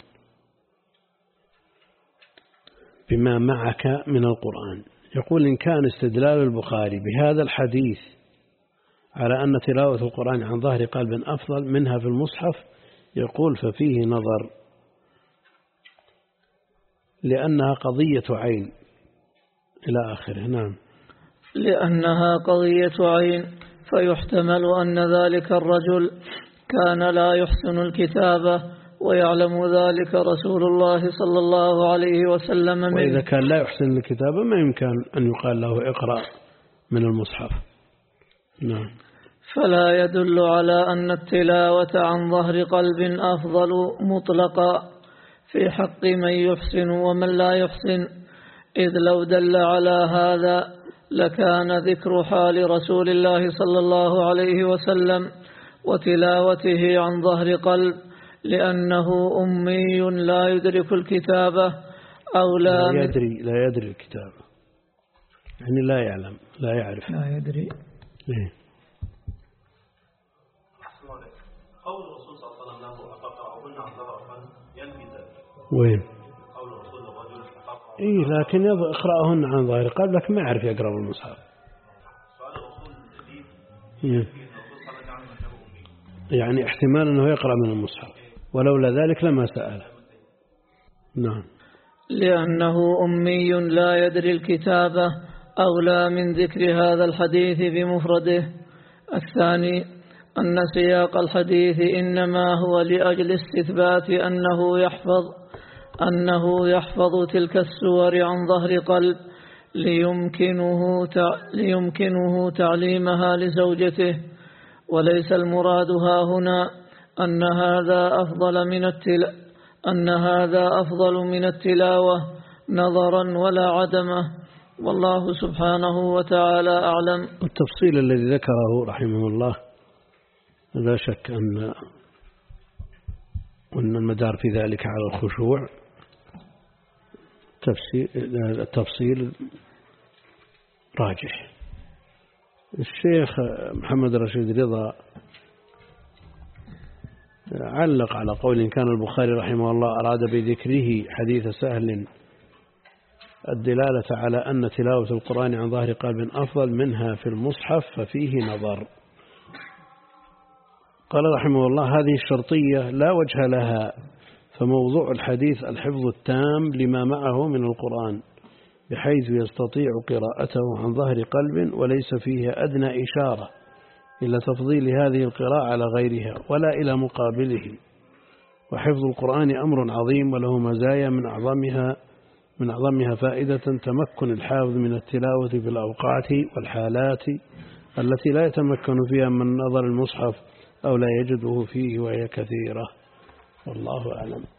بما معك من القرآن، يقول إن كان استدلال البخاري بهذا الحديث على أن تلاوة القرآن عن ظهر قلب أفضل منها في المصحف، يقول ففيه نظر، لأنها قضية عين إلى آخره. نعم. لأنها قضية عين فيحتمل أن ذلك الرجل كان لا يحسن الكتابة ويعلم ذلك رسول الله صلى الله عليه وسلم منه. وإذا كان لا يحسن الكتابة ما يمكن أن يقال له اقرأ من المصحف. نعم. فلا يدل على أن التلاوة عن ظهر قلب أفضل مطلقا في حق من يحسن ومن لا يحسن، إذ لو دل على هذا لكان ذكر حال رسول الله صلى الله عليه وسلم وتلاوته عن ظهر قلب لأنه أمي لا يدرك الكتابة أو لا, لا يدري لا يدري الكتابة، يعني لا يعلم لا يعرف لا يدري. ليه؟ قول الرسول صلى الله عليه وسلم له أقرأهن عن ظهر قلب ينفي ذلك. وين؟ قول الرسول للرجل أقرأ. إيه لكن يقرأهن عن ظهر قلب لكن ما يعرف يقرأ بالمصحف. سؤال الرسول الجديد إيه؟ الرسول صلى الله عليه وسلم يعني احتمال أنه يقرأ من المصحف، ولولا ذلك لما سأله. نعم. لأنه أمي لا يدري الكتابة أولى من ذكر هذا الحديث بمفرده. الثاني أن سياق الحديث إنما هو لأجل استثبات أنه يحفظ أنه يحفظ تلك السور عن ظهر قلب ليمكنه ليمكنه تعليمها لزوجته، وليس المراد ها هنا أن هذا أفضل من التل أن هذا أفضل من التلاوة نظرا ولا عدمه، والله سبحانه وتعالى أعلم. التفصيل الذي ذكره رحمه الله لا شك أن أن المدار في ذلك على الخشوع. التفصيل راجح. الشيخ محمد رشيد رضا علق على قول إن كان البخاري رحمه الله أراد بذكره حديث سهل الدلالة على أن تلاوة القرآن عن ظهر قلب أفضل منها في المصحف ففيه نظر. قال رحمه الله هذه الشرطية لا وجه لها، فموضوع الحديث الحفظ التام لما معه من القرآن بحيث يستطيع قراءته عن ظهر قلب وليس فيه أدنى إشارة إلى تفضيل هذه القراءة على غيرها ولا إلى مقابله. وحفظ القرآن أمر عظيم وله مزايا من أعظمها من أعظمها فائدة تمكن الحافظ من التلاوة في الأوقات والحالات التي لا يتمكن فيها من نظر المصحف أو لا يجده فيه وهي كثيرة، والله أعلم.